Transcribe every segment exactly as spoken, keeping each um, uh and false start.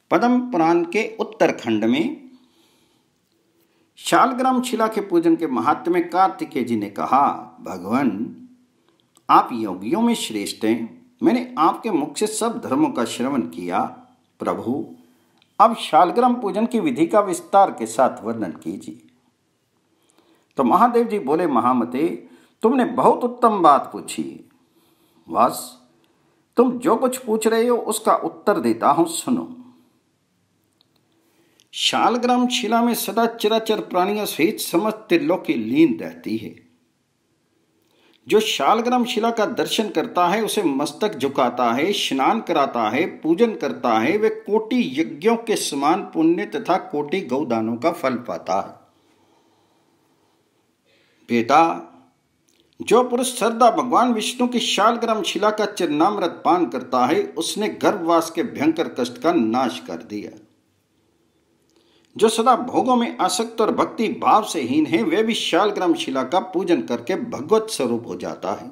पद्म पुराण के उत्तरखंड में शालग्राम शिला के पूजन के महात्म्य में कार्तिकेय जी ने कहा, भगवान आप योगियों में श्रेष्ठ हैं। मैंने आपके मुख से सब धर्मों का श्रवण किया। प्रभु अब शालग्राम पूजन की विधि का विस्तार के साथ वर्णन कीजिए। तो महादेव जी बोले, महामते तुमने बहुत उत्तम बात पूछी है। बस तुम जो कुछ पूछ रहे हो उसका उत्तर देता हूं, सुनो। शालग्राम शिला में सदा चराचर प्राणियों सहित समस्त त्रिलोकी लीन रहती है। जो शालग्राम शिला का दर्शन करता है, उसे मस्तक झुकाता है, स्नान कराता है, पूजन करता है, वे कोटि यज्ञों के समान पुण्य तथा कोटि गौदानों का फल पाता है। बेटा, जो पुरुष श्रद्धा भगवान विष्णु की शालग्राम शिला का चरणामृत पान करता है, उसने गर्भवास के भयंकर कष्ट का नाश कर दिया। जो सदा भोगों में आसक्त और भक्ति भाव से हीन है, वे भी शालग्राम शिला का पूजन करके भगवत स्वरूप हो जाता है।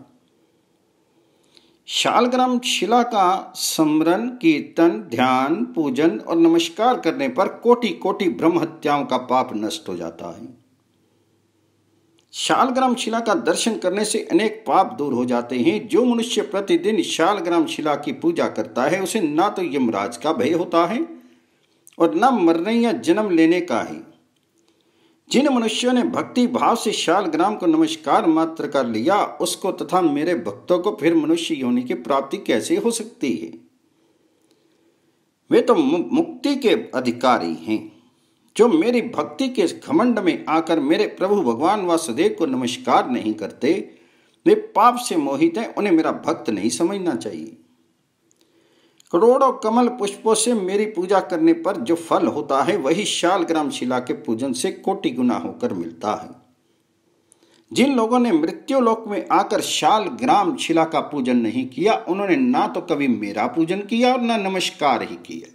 शालग्राम शिला का स्मरण, कीर्तन, ध्यान, पूजन और नमस्कार करने पर कोटि कोटि ब्रह्म हत्याओं का पाप नष्ट हो जाता है। शालग्राम शिला का दर्शन करने से अनेक पाप दूर हो जाते हैं। जो मनुष्य प्रतिदिन शालग्राम शिला की पूजा करता है, उसे ना तो यमराज का भय होता है और न मरने या जन्म लेने का ही। जिन मनुष्यों ने भक्ति भाव से शालग्राम को नमस्कार मात्र कर लिया, उसको तथा मेरे भक्तों को फिर मनुष्य योनि की प्राप्ति कैसे हो सकती है? वे तो मुक्ति के अधिकारी हैं। जो मेरी भक्ति के घमंड में आकर मेरे प्रभु भगवान वासुदेव को नमस्कार नहीं करते, वे पाप से मोहित हैं, उन्हें मेरा भक्त नहीं समझना चाहिए। करोड़ों कमल पुष्पों से मेरी पूजा करने पर जो फल होता है, वही शालग्राम शिला के पूजन से कोटि गुना होकर मिलता है। जिन लोगों ने मृत्युलोक में आकर शालग्राम शिला का पूजन नहीं किया, उन्होंने ना तो कभी मेरा पूजन किया और ना नमस्कार ही किया।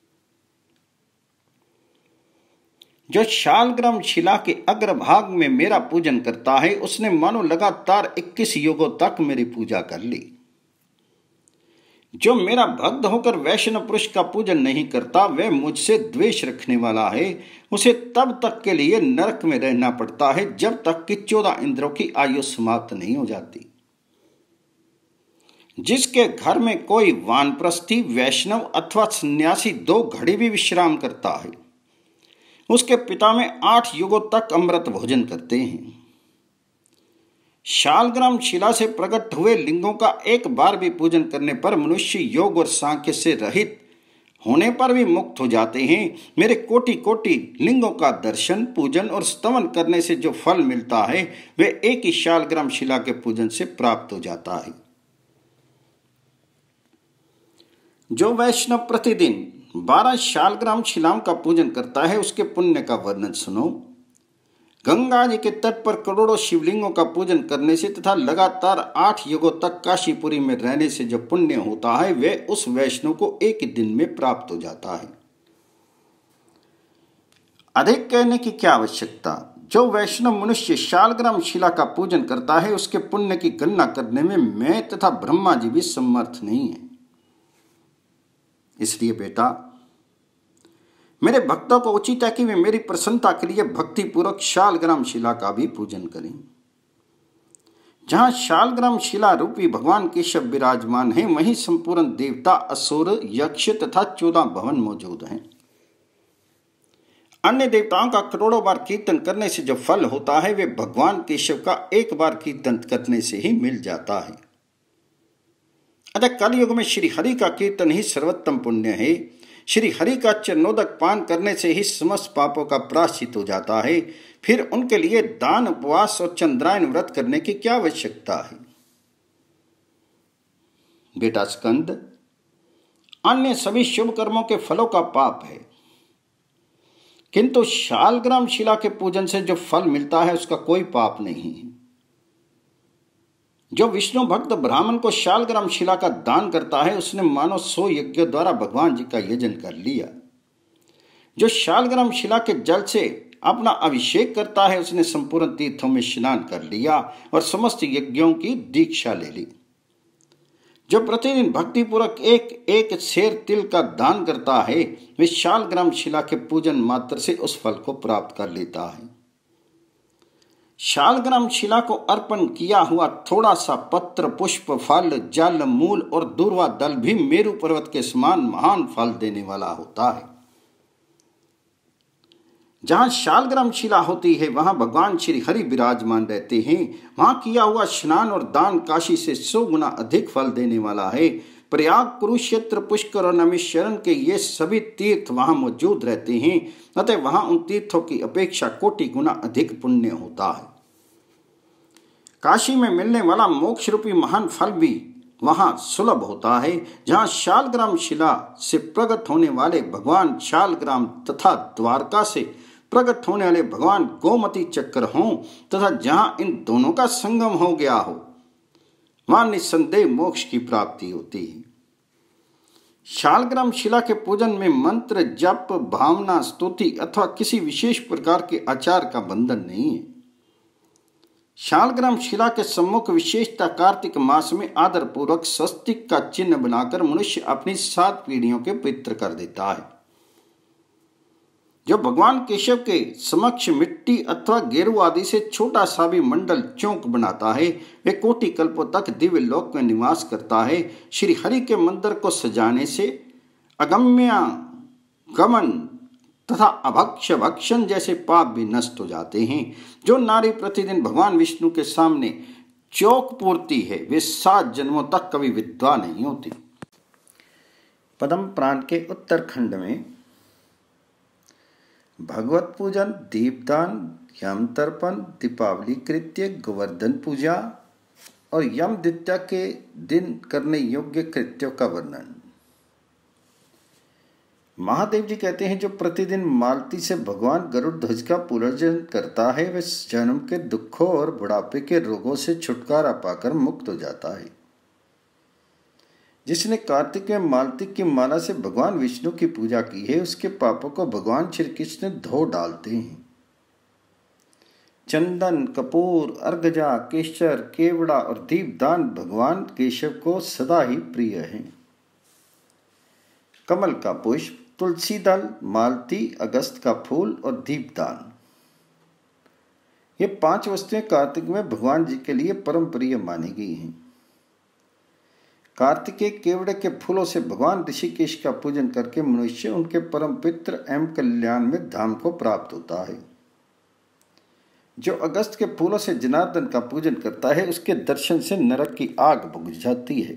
जो शालग्राम शिला के अग्रभाग में मेरा पूजन करता है, उसने मानो लगातार इक्कीस युगों तक मेरी पूजा कर ली। जो मेरा भक्त होकर वैष्णव पुरुष का पूजन नहीं करता, वह मुझसे द्वेष रखने वाला है। उसे तब तक के लिए नरक में रहना पड़ता है, जब तक कि चौदह इंद्रों की आयु समाप्त नहीं हो जाती। जिसके घर में कोई वानप्रस्थी, वैष्णव अथवा सन्यासी दो घड़ी भी विश्राम करता है, उसके पिता में आठ युगों तक अमृत भोजन करते हैं। शालग्राम शिला से प्रकट हुए लिंगों का एक बार भी पूजन करने पर मनुष्य योग और सांख्य से रहित होने पर भी मुक्त हो जाते हैं। मेरे कोटि कोटि लिंगों का दर्शन, पूजन और स्तवन करने से जो फल मिलता है, वे एक ही शालग्राम शिला के पूजन से प्राप्त हो जाता है। जो वैष्णव प्रतिदिन बारह शालग्राम शिलाओं का पूजन करता है, उसके पुण्य का वर्णन सुनो। गंगा जी के तट पर करोड़ों शिवलिंगों का पूजन करने से तथा लगातार आठ युगों तक काशीपुरी में रहने से जो पुण्य होता है, वे उस वैष्णव को एक ही दिन में प्राप्त हो जाता है। अधिक कहने की क्या आवश्यकता। जो वैष्णव मनुष्य शालग्राम शिला का पूजन करता है, उसके पुण्य की गणना करने में मैं तथा ब्रह्मा जी भी समर्थ नहीं है। इसलिए बेटा, मेरे भक्तों को उचित है कि वे मेरी प्रसन्नता के लिए भक्ति पूर्वक शालग्राम शिला का भी पूजन करें। जहां शालग्राम शिला रूपी भगवान केशव विराजमान हैं, वहीं संपूर्ण देवता, असुर, यक्ष तथा चौदह भवन मौजूद हैं। अन्य देवताओं का करोड़ों बार कीर्तन करने से जो फल होता है, वे भगवान केशव का एक बार कीर्तन करने से ही मिल जाता है। अतः कलयुग में श्री हरि का कीर्तन ही सर्वोत्तम पुण्य है। श्री हरि का चरणोदक पान करने से ही समस्त पापों का प्रायश्चित हो जाता है। फिर उनके लिए दान, उपवास और चंद्रायन व्रत करने की क्या आवश्यकता है? बेटा स्कंद, अन्य सभी शुभ कर्मों के फलों का पाप है, किंतु शालग्राम शिला के पूजन से जो फल मिलता है, उसका कोई पाप नहीं है। जो विष्णु भक्त ब्राह्मण को शालग्राम शिला का दान करता है, उसने मानो सौ यज्ञों द्वारा भगवान जी का यजन कर लिया। जो शालग्राम शिला के जल से अपना अभिषेक करता है, उसने संपूर्ण तीर्थों में स्नान कर लिया और समस्त यज्ञों की दीक्षा ले ली। जो प्रतिदिन भक्तिपूर्वक एक एक शेर तिल का दान करता है वे शालग्राम शिला के पूजन मात्र से उस फल को प्राप्त कर लेता है। शालग्राम शिला को अर्पण किया हुआ थोड़ा सा पत्र, पुष्प, फल, जल, मूल और दूर्वा दल भी मेरु पर्वत के समान महान फल देने वाला होता है। जहां शालग्राम शिला होती है वहां भगवान श्री हरि विराजमान रहते हैं। वहां किया हुआ स्नान और दान काशी से सौ गुना अधिक फल देने वाला है। प्रयाग, कुरुक्षेत्र, पुष्कर और नैमिषारण्य के ये सभी तीर्थ वहां मौजूद रहते हैं, अतः वहां उन तीर्थों की अपेक्षा कोटि गुना अधिक पुण्य होता है। काशी में मिलने वाला मोक्ष रूपी महान फल भी वहां सुलभ होता है। जहां शालग्राम शिला से प्रकट होने वाले भगवान शालग्राम तथा द्वारका से प्रकट होने वाले भगवान गोमती चक्र हों तथा जहां इन दोनों का संगम हो गया हो वहां निस्संदेह मोक्ष की प्राप्ति होती है। शालग्राम शिला के पूजन में मंत्र, जप, भावना, स्तुति अथवा किसी विशेष प्रकार के आचार का बंधन नहीं है। शालग्राम शिला के सम्मुख विशेषता कार्तिक मास में आदर पूर्वक स्वस्तिक का चिन्ह बनाकर मनुष्य अपनी सात पीढ़ियों के पितृ कर देता है। जो भगवान केशव के समक्ष मिट्टी अथवा गेरू आदि से छोटा सा भी मंडल चौक बनाता है वे कोटि कल्पों तक दिव्य लोक में निवास करता है। श्री हरि के मंदिर को सजाने से अगम्य गमन तथा अभक्ष भक्षण जैसे पाप भी नष्ट हो जाते हैं। जो नारी प्रतिदिन भगवान विष्णु के सामने चौक पूरती है वे सात जन्मों तक कभी विधवा नहीं होती। पद्म पुराण के उत्तरखंड में भगवत पूजन, दीपदान, यम तर्पण, दीपावली कृत्य, गोवर्धन पूजा और यम द्वितीया के दिन करने योग्य कृत्यों का वर्णन। महादेव जी कहते हैं जो प्रतिदिन मालती से भगवान गरुड़ ध्वज का पूजन करता है वह जन्म के दुखों और बुढ़ापे के रोगों से छुटकारा पाकर मुक्त हो जाता है। जिसने कार्तिक में मालती की माला से भगवान विष्णु की पूजा की है उसके पापों को भगवान श्री कृष्ण धो डालते हैं। चंदन, कपूर, अर्घजा, केसर, केवड़ा और दीपदान भगवान केशव को सदा ही प्रिय है। कमल का पुष्प, तुलसी दल, मालती, अगस्त का फूल और दीपदान ये पांच वस्तुएं कार्तिक में भगवान जी के लिए परम प्रिय मानी गई हैं। कार्तिकेय केवड़े के फूलों से भगवान ऋषिकेश का पूजन करके मनुष्य उनके परम पित्र एवं कल्याण में धाम को प्राप्त होता है। जो अगस्त के फूलों से जनार्दन का पूजन करता है उसके दर्शन से नरक की आग बुझ जाती है।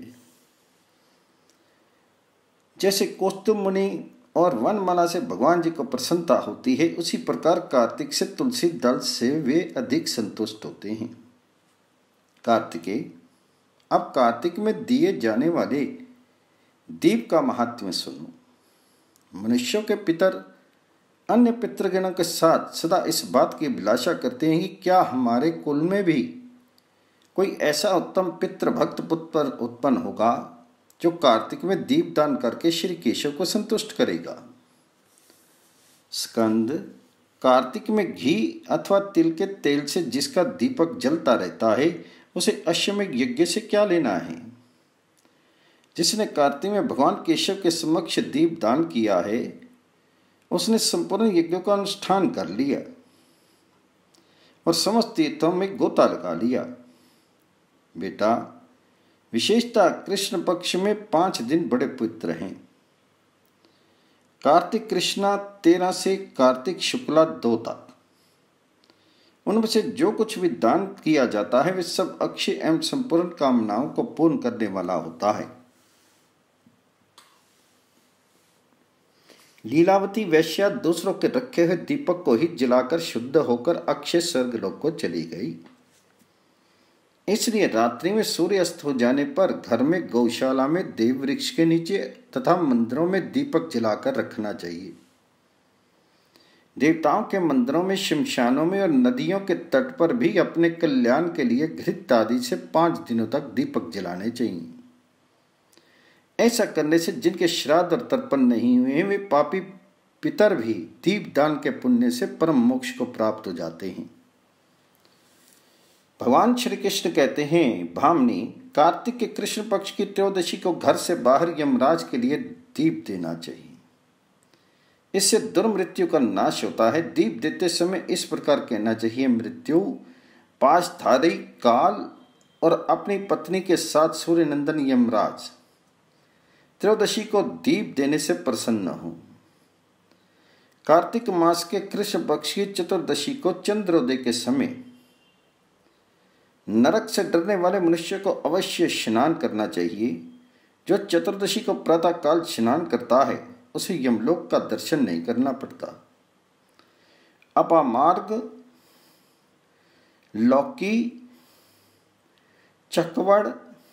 जैसे कौस्तुभ मुनि और वनमाला से भगवान जी को प्रसन्नता होती है उसी प्रकार कार्तिक से तुलसी दल से वे अधिक संतुष्ट होते हैं। कार्तिकेय, अब कार्तिक में दिए जाने वाले दीप का महात्म्य सुनो। मनुष्यों के पितर अन्य पितृगणों के साथ सदा इस बात की अभिलाषा करते हैं कि क्या हमारे कुल में भी कोई ऐसा उत्तम पितृ भक्त पुत्र उत्पन्न होगा जो कार्तिक में दीप दान करके श्री केशव को संतुष्ट करेगा। स्कंद, कार्तिक में घी अथवा तिल के तेल से जिसका दीपक जलता रहता है उसे अश्वमेध यज्ञ से क्या लेना है। जिसने कार्तिक में भगवान केशव के समक्ष दीप दान किया है उसने संपूर्ण यज्ञों का अनुष्ठान कर लिया और समस्त तीर्थों में गोता लगा लिया। बेटा, विशेषता कृष्ण पक्ष में पांच दिन बड़े पवित्र हैं। कार्तिक कृष्णा तेरह से कार्तिक शुक्ला दो तक। उनमें से जो कुछ भी दान किया जाता है वे सब अक्षय एवं संपूर्ण कामनाओं को पूर्ण करने वाला होता है। लीलावती वैश्या दूसरों के रखे हुए दीपक को ही जलाकर शुद्ध होकर अक्षय स्वर्गलोक को चली गई। इसलिए रात्रि में सूर्य अस्त हो जाने पर घर में, गौशाला में, देव वृक्ष के नीचे तथा मंदिरों में दीपक जलाकर रखना चाहिए। देवताओं के मंदिरों में, शमशानों में और नदियों के तट पर भी अपने कल्याण के लिए घृत आदि से पांच दिनों तक दीपक जलाने चाहिए। ऐसा करने से जिनके श्राद्ध और तर्पण नहीं हुए वे पापी पितर भी दीप दान के पुण्य से परम मोक्ष को प्राप्त हो जाते हैं। भगवान श्री कृष्ण कहते हैं, भामिनी, कार्तिक के कृष्ण पक्ष की त्रयोदशी को घर से बाहर यमराज के लिए दीप देना चाहिए। इससे दुर्मृत्यु का नाश होता है। दीप देते समय इस प्रकार कहना चाहिए, मृत्यु, पाशधारी काल और अपनी पत्नी के साथ सूर्य नंदन यमराज, त्रयोदशी को दीप देने से प्रसन्न हो। कार्तिक मास के कृष्ण पक्ष की चतुर्दशी को चंद्रोदय के समय नरक से डरने वाले मनुष्य को अवश्य स्नान करना चाहिए। जो चतुर्दशी को प्रातः काल स्नान करता है उसे यमलोक का दर्शन नहीं करना पड़ता। अपामार्ग, लौकी, चकवड़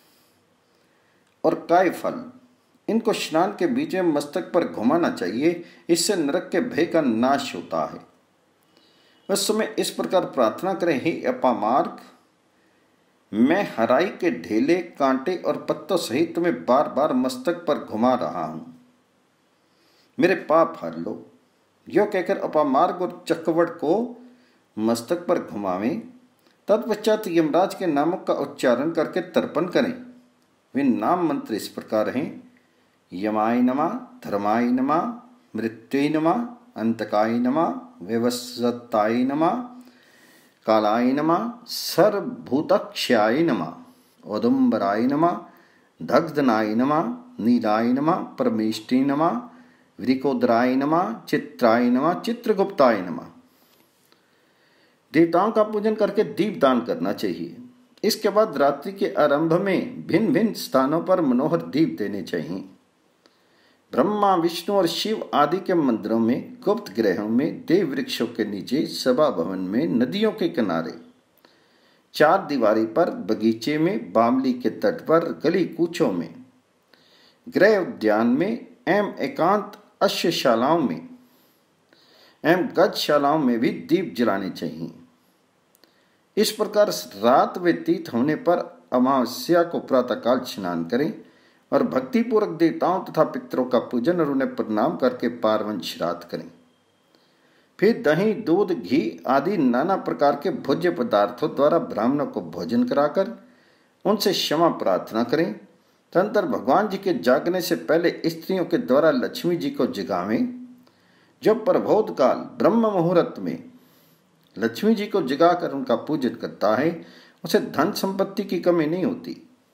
और काय फल, इनको स्नान के बीच में मस्तक पर घुमाना चाहिए। इससे नरक के भय का नाश होता है। उस समय इस प्रकार प्रार्थना करें, हे अपामार्ग, मैं हराई के ढेले, कांटे और पत्तों सहित तुम्हें बार बार मस्तक पर घुमा रहा हूं, मेरे पाप हर लो। यो कहकर अपामार्ग और चकवड़ को मस्तक पर घुमावें। तत्पश्चात यमराज के नामों का उच्चारण करके तर्पण करें। वे नाम मंत्र इस प्रकार हैं, यमाय नमः, धर्माय नमः, मृत्युय नमः, अंतकाय नमः, व्यवसताय नमः, कालाय नमः, सर्वभूतक्षयाय नमः, औदुम्बराय नमः, दग्धनाय नमः, नीलाय नमः, परमेष्टि नमः, वृकोदराय नमः, चित्राय नमः, चित्रगुप्ताय नमः। देवताओं का पूजन करके दीप दान करना चाहिए। इसके बाद रात्रि के आरंभ में भिन्न भिन्न स्थानों पर मनोहर दीप देने चाहिए। ब्रह्मा, विष्णु और शिव आदि के मंदिरों में, गुप्त गृहों में, देव वृक्षों के नीचे, सभा भवन में, नदियों के किनारे, चार दीवारी पर, बगीचे में, बामली के तट पर, गली कूचों में, गृह उद्यान में एवं एकांत अश्वशालाओं में एवं गजशालाओं में भी दीप जलाने चाहिए। इस प्रकार रात व्यतीत होने पर अमावस्या को प्रातःकाल स्नान करें और भक्तिपूर्वक देवताओं तथा पितरों का पूजन और उन्हें प्रणाम करके पार्वन श्राद्ध करें। फिर दही, दूध, घी आदि नाना प्रकार के भोज्य पदार्थों द्वारा ब्राह्मणों को भोजन कराकर उनसे क्षमा प्रार्थना करें। तदनंतर भगवान जी के जागने से पहले स्त्रियों के द्वारा लक्ष्मी जी को जगावें। जो प्रबोध काल ब्रह्म मुहूर्त में लक्ष्मी जी को जगाकर उनका पूजन करता है उसे धन संपत्ति की कमी नहीं होती।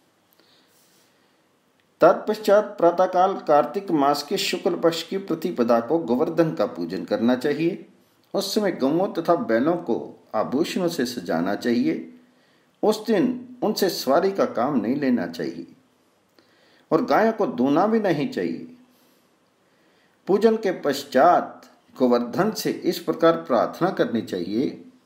तत्पश्चात प्रातःकाल कार्तिक मास के शुक्ल पक्ष की प्रतिपदा को गोवर्धन का पूजन करना चाहिए। उस समय गौओं तथा बैलों को आभूषणों से सजाना चाहिए। उस दिन उनसे सवारी का काम नहीं लेना चाहिए और गायों को दूना भी नहीं चाहिए। पूजन के पश्चात गोवर्धन से इस प्रकार प्रार्थना करनी चाहिए,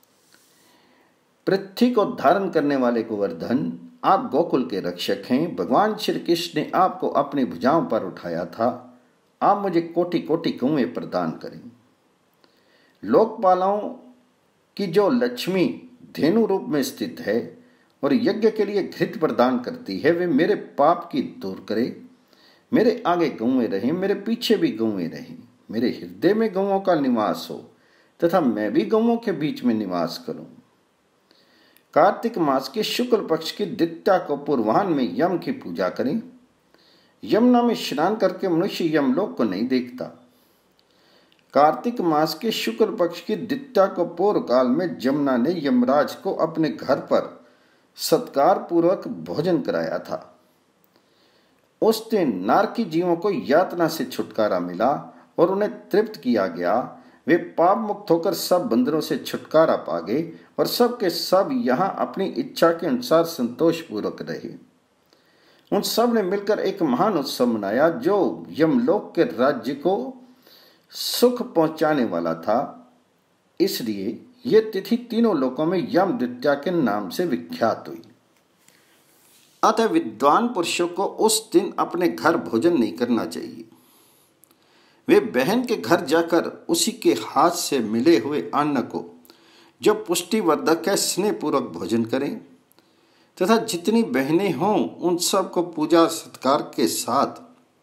पृथ्वी को धारण करने वाले गोवर्धन, आप गोकुल के रक्षक हैं। भगवान श्री कृष्ण ने आपको अपनी भुजाओं पर उठाया था। आप मुझे कोटि कोटि गौएं प्रदान करें। लोकपालों की जो लक्ष्मी धेनु रूप में स्थित है और यज्ञ के लिए घृत प्रदान करती है, वे मेरे पाप की दूर करे। मेरे आगे गौएं रहें, मेरे पीछे भी गौएं रहें। मेरे हृदय में गौओं का निवास हो तथा मैं भी गौओं के बीच में निवास करूं। कार्तिक मास के शुक्ल पक्ष की द्वितीया को पूर्वाह्न में यम की पूजा करें। यमुना में स्नान करके मनुष्य यमलोक को नहीं देखता। कार्तिक मास के शुक्ल पक्ष की द्वितीया को पूर्व काल में जमुना ने यमराज को अपने घर पर सत्कार पूर्वक भोजन कराया था। उस दिन नारकी जीवों को यातना से छुटकारा मिला और उन्हें तृप्त किया गया। वे पाप मुक्त होकर सब बंदरों से छुटकारा पा गए और सब के सब यहाँ अपनी इच्छा के अनुसार संतोष पूर्वक रहे। उन सब ने मिलकर एक महान उत्सव मनाया जो यमलोक के राज्य को सुख पहुंचाने वाला था। इसलिए ये तिथि तीनों लोकों में यम द्वितीया के नाम से विख्यात हुई। अतः विद्वान पुरुषों को उस दिन अपने घर भोजन नहीं करना चाहिए। वे बहन के घर जाकर उसी के हाथ से मिले हुए अन्न को, जो पुष्टिवर्धक है, स्नेह पूर्वक भोजन करें तथा जितनी बहनें हों उन सब को पूजा सत्कार के साथ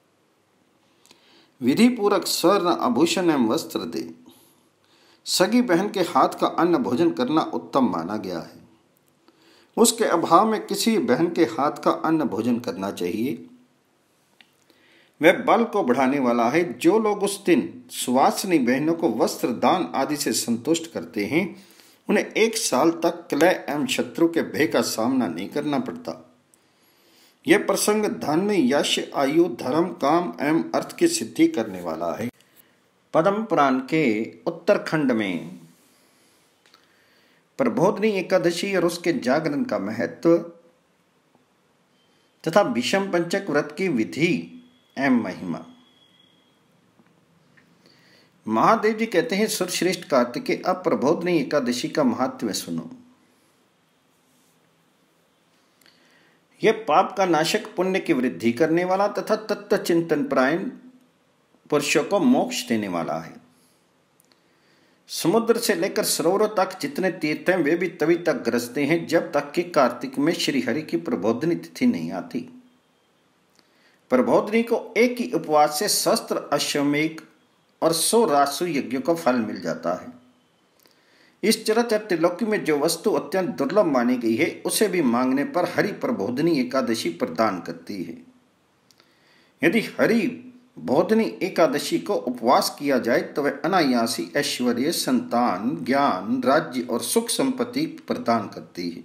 विधि पूर्वक स्वर्ण आभूषण एवं वस्त्र दे। सगी बहन के हाथ का अन्न भोजन करना उत्तम माना गया है। उसके अभाव में किसी बहन के हाथ का अन्न भोजन करना चाहिए। वह बल को बढ़ाने वाला है। जो लोग उस दिन सुवासिनी बहनों को वस्त्र दान आदि से संतुष्ट करते हैं, उन्हें एक साल तक क्लय एवं शत्रु के भय का सामना नहीं करना पड़ता। यह प्रसंग धन, यश, आयु, धर्म, काम एवं अर्थ की सिद्धि करने वाला है। पद्म पुराण के उत्तरखंड में प्रबोधिनी एकादशी और उसके जागरण का महत्व तथा भीष्म पंचक व्रत की विधि एवं महिमा। महादेव जी कहते हैं, सुरश्रेष्ठ कार्तिकेय, अब प्रबोधिनी एकादशी का महात्म्य सुनो। यह पाप का नाशक, पुण्य की वृद्धि करने वाला तथा तत्व चिंतन परायण पुरुषों को मोक्ष देने वाला है। समुद्र से लेकर सरोवरों तक जितने तीर्थ हैं, वे भी तभी तक ग्रसते हैं जब तक कि कार्तिक में श्री हरि की प्रबोधिनी तिथि नहीं आती। प्रबोधिनी को एक ही उपवास से सहस्त्र अश्वमेघ और सौ रासु यज्ञों का फल मिल जाता है। इस चरत त्रिलोकी में जो वस्तु अत्यंत दुर्लभ मानी गई है, उसे भी मांगने पर हरि प्रबोधिनी एकादशी प्रदान करती है। यदि हरि बोधिनी एकादशी को उपवास किया जाए तो वह अनायासी ऐश्वर्य, संतान, ज्ञान, राज्य और सुख संपत्ति प्रदान करती है।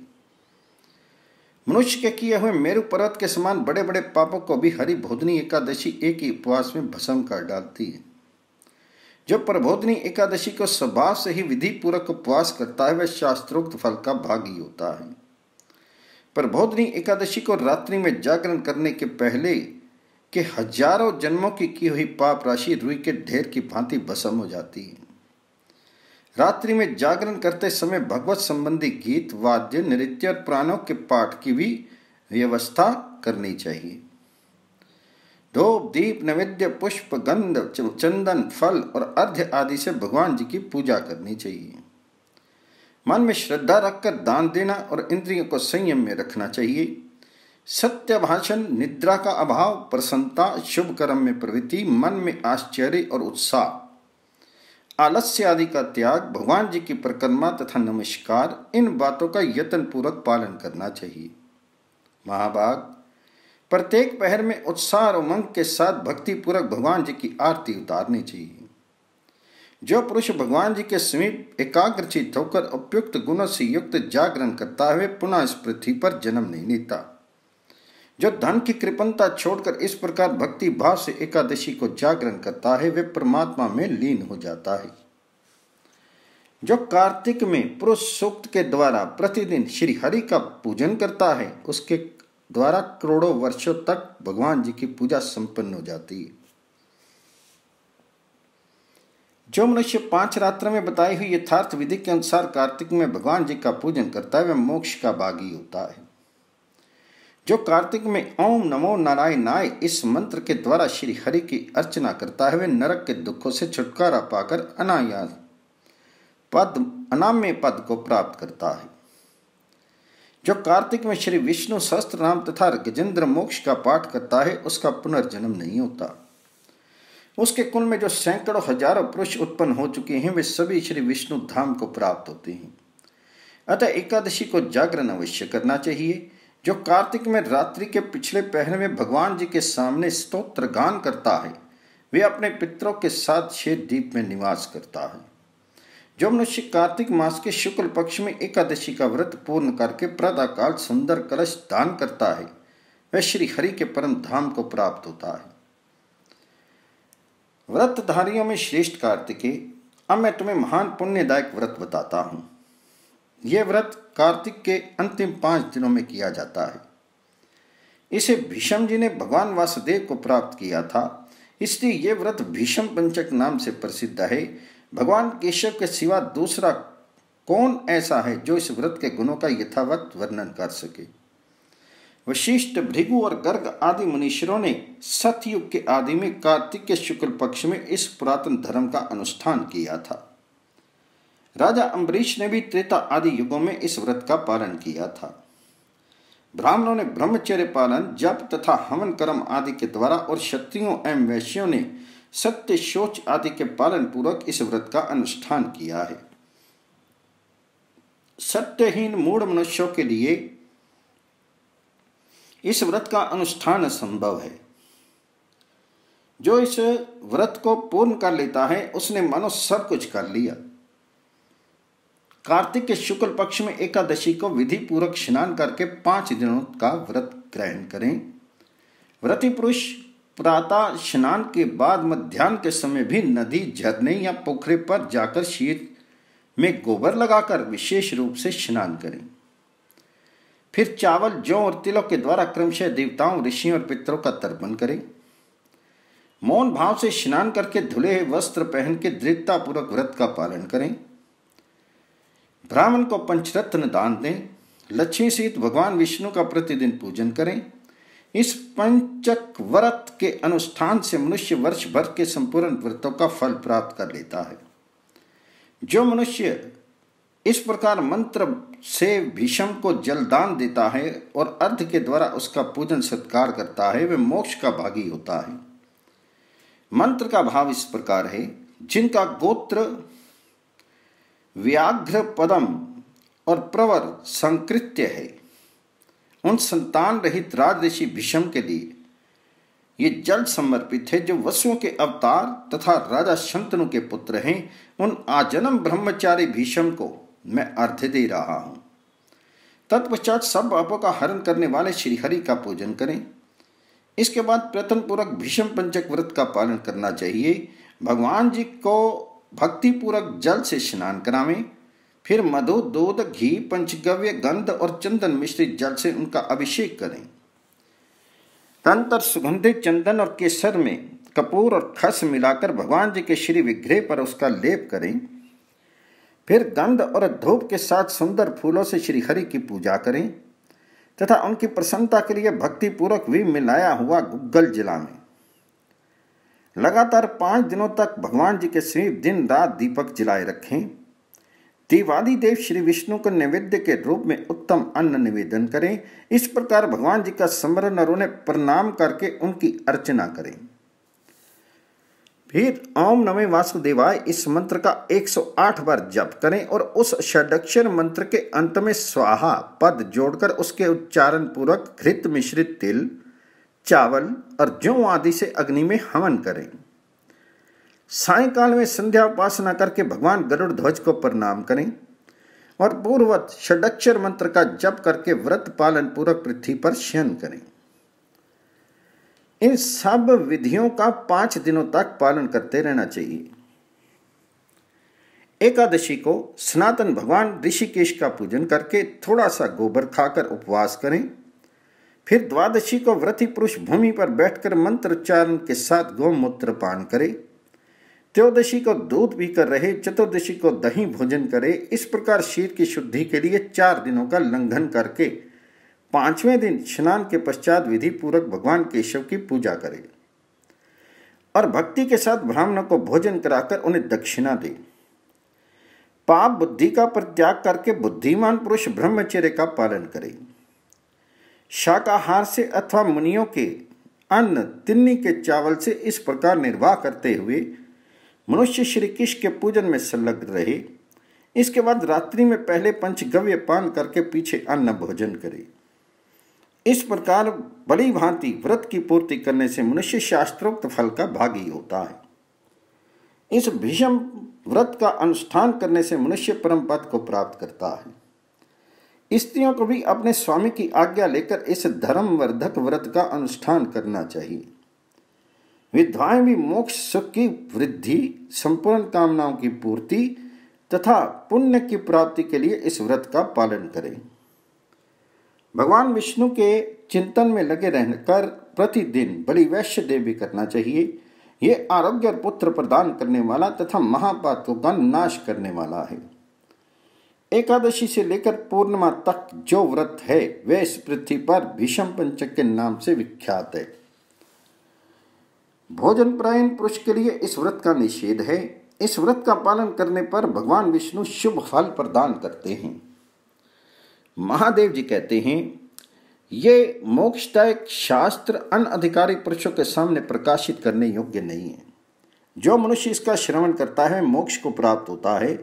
मनुष्य के किए हुए मेरु पर्वत के समान बड़े बड़े पापों को भी हरि बोधिनी एकादशी एक ही उपवास में भस्म कर डालती है। जो प्रबोधिनी एकादशी को स्वभाव से ही विधि पूर्वक उपवास करता है, वह शास्त्रोक्त फल का भागी होता है। प्रबोधिनी एकादशी को रात्रि में जागरण करने के पहले कि हजारों जन्मों की की हुई पाप राशि रुई के ढेर की भांति भस्म हो जाती है। रात्रि में जागरण करते समय भगवत संबंधी गीत, वाद्य, नृत्य और पुराणों के पाठ की भी व्यवस्था करनी चाहिए। धूप, दीप, नैवेद्य, पुष्प, गंध, चंदन, फल और अर्घ्य आदि से भगवान जी की पूजा करनी चाहिए। मन में श्रद्धा रखकर दान देना और इंद्रियों को संयम में रखना चाहिए। सत्य भाषण, निद्रा का अभाव, प्रसन्नता, शुभ कर्म में प्रवृत्ति, मन में आश्चर्य और उत्साह, आलस्य आदि का त्याग, भगवान जी की परिक्रमा तथा नमस्कार, इन बातों का यत्न पूर्वक पालन करना चाहिए। महाभाग, प्रत्येक पहर में उत्साह और उमंग के साथ भक्ति पूर्वक भगवान जी की आरती उतारनी चाहिए। जो पुरुष भगवान जी के समीप एकाग्रचित होकर उपयुक्त गुणों से युक्त जागरण करता है, वे पुनः इस पृथ्वी पर जन्म नहीं लेता। जो धन की कृपणता छोड़कर इस प्रकार भक्ति भाव से एकादशी को जागरण करता है, वे परमात्मा में लीन हो जाता है। जो कार्तिक में पुरुष सूक्त के द्वारा प्रतिदिन श्री हरि का पूजन करता है, उसके द्वारा करोड़ों वर्षों तक भगवान जी की पूजा संपन्न हो जाती है। जो मनुष्य पांच रात्रों में बताई हुई यथार्थ विधि के अनुसार कार्तिक में भगवान जी का पूजन करता है, वह मोक्ष का भागी होता है। जो कार्तिक में ओम नमो नारायणाय इस मंत्र के द्वारा श्री हरि की अर्चना करता है, वह नरक के दुखों से छुटकारा पाकर अनायास पद अनाम्य पद को प्राप्त करता है। जो कार्तिक में श्री विष्णु सहस्त्र नाम तथा गजेंद्र मोक्ष का पाठ करता है, उसका पुनर्जन्म नहीं होता। उसके कुल में जो सैकड़ों हजारों पुरुष उत्पन्न हो चुके हैं, वे सभी श्री विष्णु धाम को प्राप्त होते हैं। अतः एकादशी को जागरण अवश्य करना चाहिए। जो कार्तिक में रात्रि के पिछले पहर में भगवान जी के सामने स्तोत्र गान करता है, वे अपने पितरों के साथ श्वेत द्वीप में निवास करता है। जो मनुष्य कार्तिक मास के शुक्ल पक्ष में एकादशी का व्रत पूर्ण करके प्रातःकाल सुंदर कलश दान करता है, वह श्री हरि के परम धाम को प्राप्त होता है। व्रतधारियों में श्रेष्ठ कार्तिकेय, अब मैं तुम्हें महान पुण्यदायक व्रत बताता हूं। यह व्रत कार्तिक के अंतिम पांच दिनों में किया जाता है। इसे भीष्म जी ने भगवान वासुदेव को प्राप्त किया था, इसलिए यह व्रत भीष्म पंचक नाम से प्रसिद्ध है। भगवान केशव के सिवा दूसरा कौन ऐसा है जो इस व्रत के गुणों का यथावत वर्णन कर सके। वशिष्ठ, भृगु और गर्ग आदि मुनीश्वरों ने सतयुग के आदि में कार्तिक के शुक्ल पक्ष में इस पुरातन धर्म का अनुष्ठान किया था। राजा अम्बरीश ने भी त्रेता आदि युगों में इस व्रत का पालन किया था। ब्राह्मणों ने ब्रह्मचर्य पालन, जप तथा हवन कर्म आदि के द्वारा और क्षत्रियों एवं वैश्यों ने सत्य, शौच आदि के पालन पूर्वक इस व्रत का अनुष्ठान किया है। सत्यहीन मूढ़ मनुष्यों के लिए इस व्रत का अनुष्ठान असंभव है। जो इस व्रत को पूर्ण कर लेता है उसने मानो सब कुछ कर लिया। कार्तिक के शुक्ल पक्ष में एकादशी को विधि पूर्वक स्नान करके पांच दिनों का व्रत ग्रहण करें। व्रती पुरुष प्रातः स्नान के बाद मध्याह्न के समय भी नदी, झरने या पोखरे पर जाकर शीर में गोबर लगाकर विशेष रूप से स्नान करें। फिर चावल, जौ और तिलों के द्वारा क्रमशः देवताओं, ऋषियों और पितरों का तर्पण करें। मौन भाव से स्नान करके धुले हुए वस्त्र पहन के दृढ़ता पूर्वक व्रत का पालन करें। ब्राह्मण को पंचरत्न दान दें। लक्ष्मी सहित भगवान विष्णु का प्रतिदिन पूजन करें। इस पंचक व्रत के अनुष्ठान से मनुष्य वर्ष भर के संपूर्ण व्रतों का फल प्राप्त कर लेता है। जो मनुष्य इस प्रकार मंत्र से भीष्म को जलदान देता है और अर्घ के द्वारा उसका पूजन सत्कार करता है, वह मोक्ष का भागी होता है। मंत्र का भाव इस प्रकार है, जिनका गोत्र व्याघ्र पदम और प्रवर संकृत्य है, उन संतान रहित राजऋषि भीष्म के लिए ये जल समर्पित है। जो वसुओं के अवतार तथा राजा शंतनु के पुत्र हैं, उन आजन्म ब्रह्मचारी भीष्म को मैं अर्घ्य दे रहा हूं। तत्पश्चात सब पापों का हरण करने वाले श्रीहरि का पूजन करें। इसके बाद प्रयत्न पूर्वक भीष्म पंचक व्रत का पालन करना चाहिए। भगवान जी को भक्ति पूर्वक जल से स्नान करावें। फिर मधु, दूध, घी, पंचगव्य, गंध और चंदन मिश्रित जल से उनका अभिषेक करें। तंत्र सुगंधित चंदन और केसर में कपूर और खस मिलाकर भगवान जी के श्री विग्रह पर उसका लेप करें। फिर गंध और धूप के साथ सुंदर फूलों से श्री हरि की पूजा करें तथा उनकी प्रसन्नता के लिए भक्ति पूर्वक भी मिलाया हुआ गुग्गल जलाएं। लगातार पांच दिनों तक भगवान जी के समीप दिन रात दीपक जलाए रखें। देवादि देव श्री विष्णु को नैवेद्य के रूप में उत्तम अन्न निवेदन करें। इस प्रकार भगवान जी का स्मरण और उन्हें प्रणाम करके उनकी अर्चना करें। फिर ओम नमः वासुदेवाय इस मंत्र का एक सौ आठ बार जप करें और उस षडक्षर मंत्र के अंत में स्वाहा पद जोड़कर उसके उच्चारण पूर्वक घृत मिश्रित तिल, चावल और जौ आदि से अग्नि में हवन करें। सायंकाल में संध्या उपासना करके भगवान गरुड़ ध्वज को प्रणाम करें और पूर्ववत षडक्षर मंत्र का जप करके व्रत पालन पूर्वक पृथ्वी पर शयन करें। इन सब विधियों का पांच दिनों तक पालन करते रहना चाहिए। एकादशी को सनातन भगवान ऋषिकेश का पूजन करके थोड़ा सा गोबर खाकर उपवास करें। फिर द्वादशी को व्रती पुरुष भूमि पर बैठकर मंत्रोच्चारण के साथ गौमूत्र पान करे। त्रयोदशी को दूध पीकर रहे। चतुर्दशी को दही भोजन करे। इस प्रकार शरीर की शुद्धि के लिए चार दिनों का लंघन करके पांचवें दिन स्नान के पश्चात विधि पूर्वक भगवान केशव की पूजा करे और भक्ति के साथ ब्राह्मणों को भोजन कराकर उन्हें दक्षिणा दे। पाप बुद्धि का परित्याग करके बुद्धिमान पुरुष ब्रह्मचर्य का पालन करे। शाकाहार से अथवा मुनियों के अन्न, तिन्नी के चावल से इस प्रकार निर्वाह करते हुए मनुष्य श्री कृष्ण के पूजन में संलग्न रहे। इसके बाद रात्रि में पहले पंचगव्य पान करके पीछे अन्न भोजन करे। इस प्रकार बड़ी भांति व्रत की पूर्ति करने से मनुष्य शास्त्रोक्त फल का भागी होता है। इस भीष्म व्रत का अनुष्ठान करने से मनुष्य परम पद को प्राप्त करता है। स्त्रियों को भी अपने स्वामी की आज्ञा लेकर इस धर्मवर्धक व्रत का अनुष्ठान करना चाहिए। विधवाएं भी मोक्ष, सुख की वृद्धि, संपूर्ण कामनाओं की पूर्ति तथा पुण्य की प्राप्ति के लिए इस व्रत का पालन करें। भगवान विष्णु के चिंतन में लगे रहकर प्रतिदिन बलि वैश्य देवी करना चाहिए। ये आरोग्य और पुत्र प्रदान करने वाला तथा महापातकों का नाश करने वाला है। एकादशी से लेकर पूर्णिमा तक जो व्रत है वह इस पृथ्वी पर भीष्म पंचक के नाम से विख्यात है। भोजन परायण पुरुष के लिए इस व्रत का निषेध है। इस व्रत का पालन करने पर भगवान विष्णु शुभ फल प्रदान करते हैं। महादेव जी कहते हैं, ये मोक्षदायक शास्त्र अनधिकारी पुरुषों के सामने प्रकाशित करने योग्य नहीं है। जो मनुष्य इसका श्रवण करता है मोक्ष को प्राप्त होता है।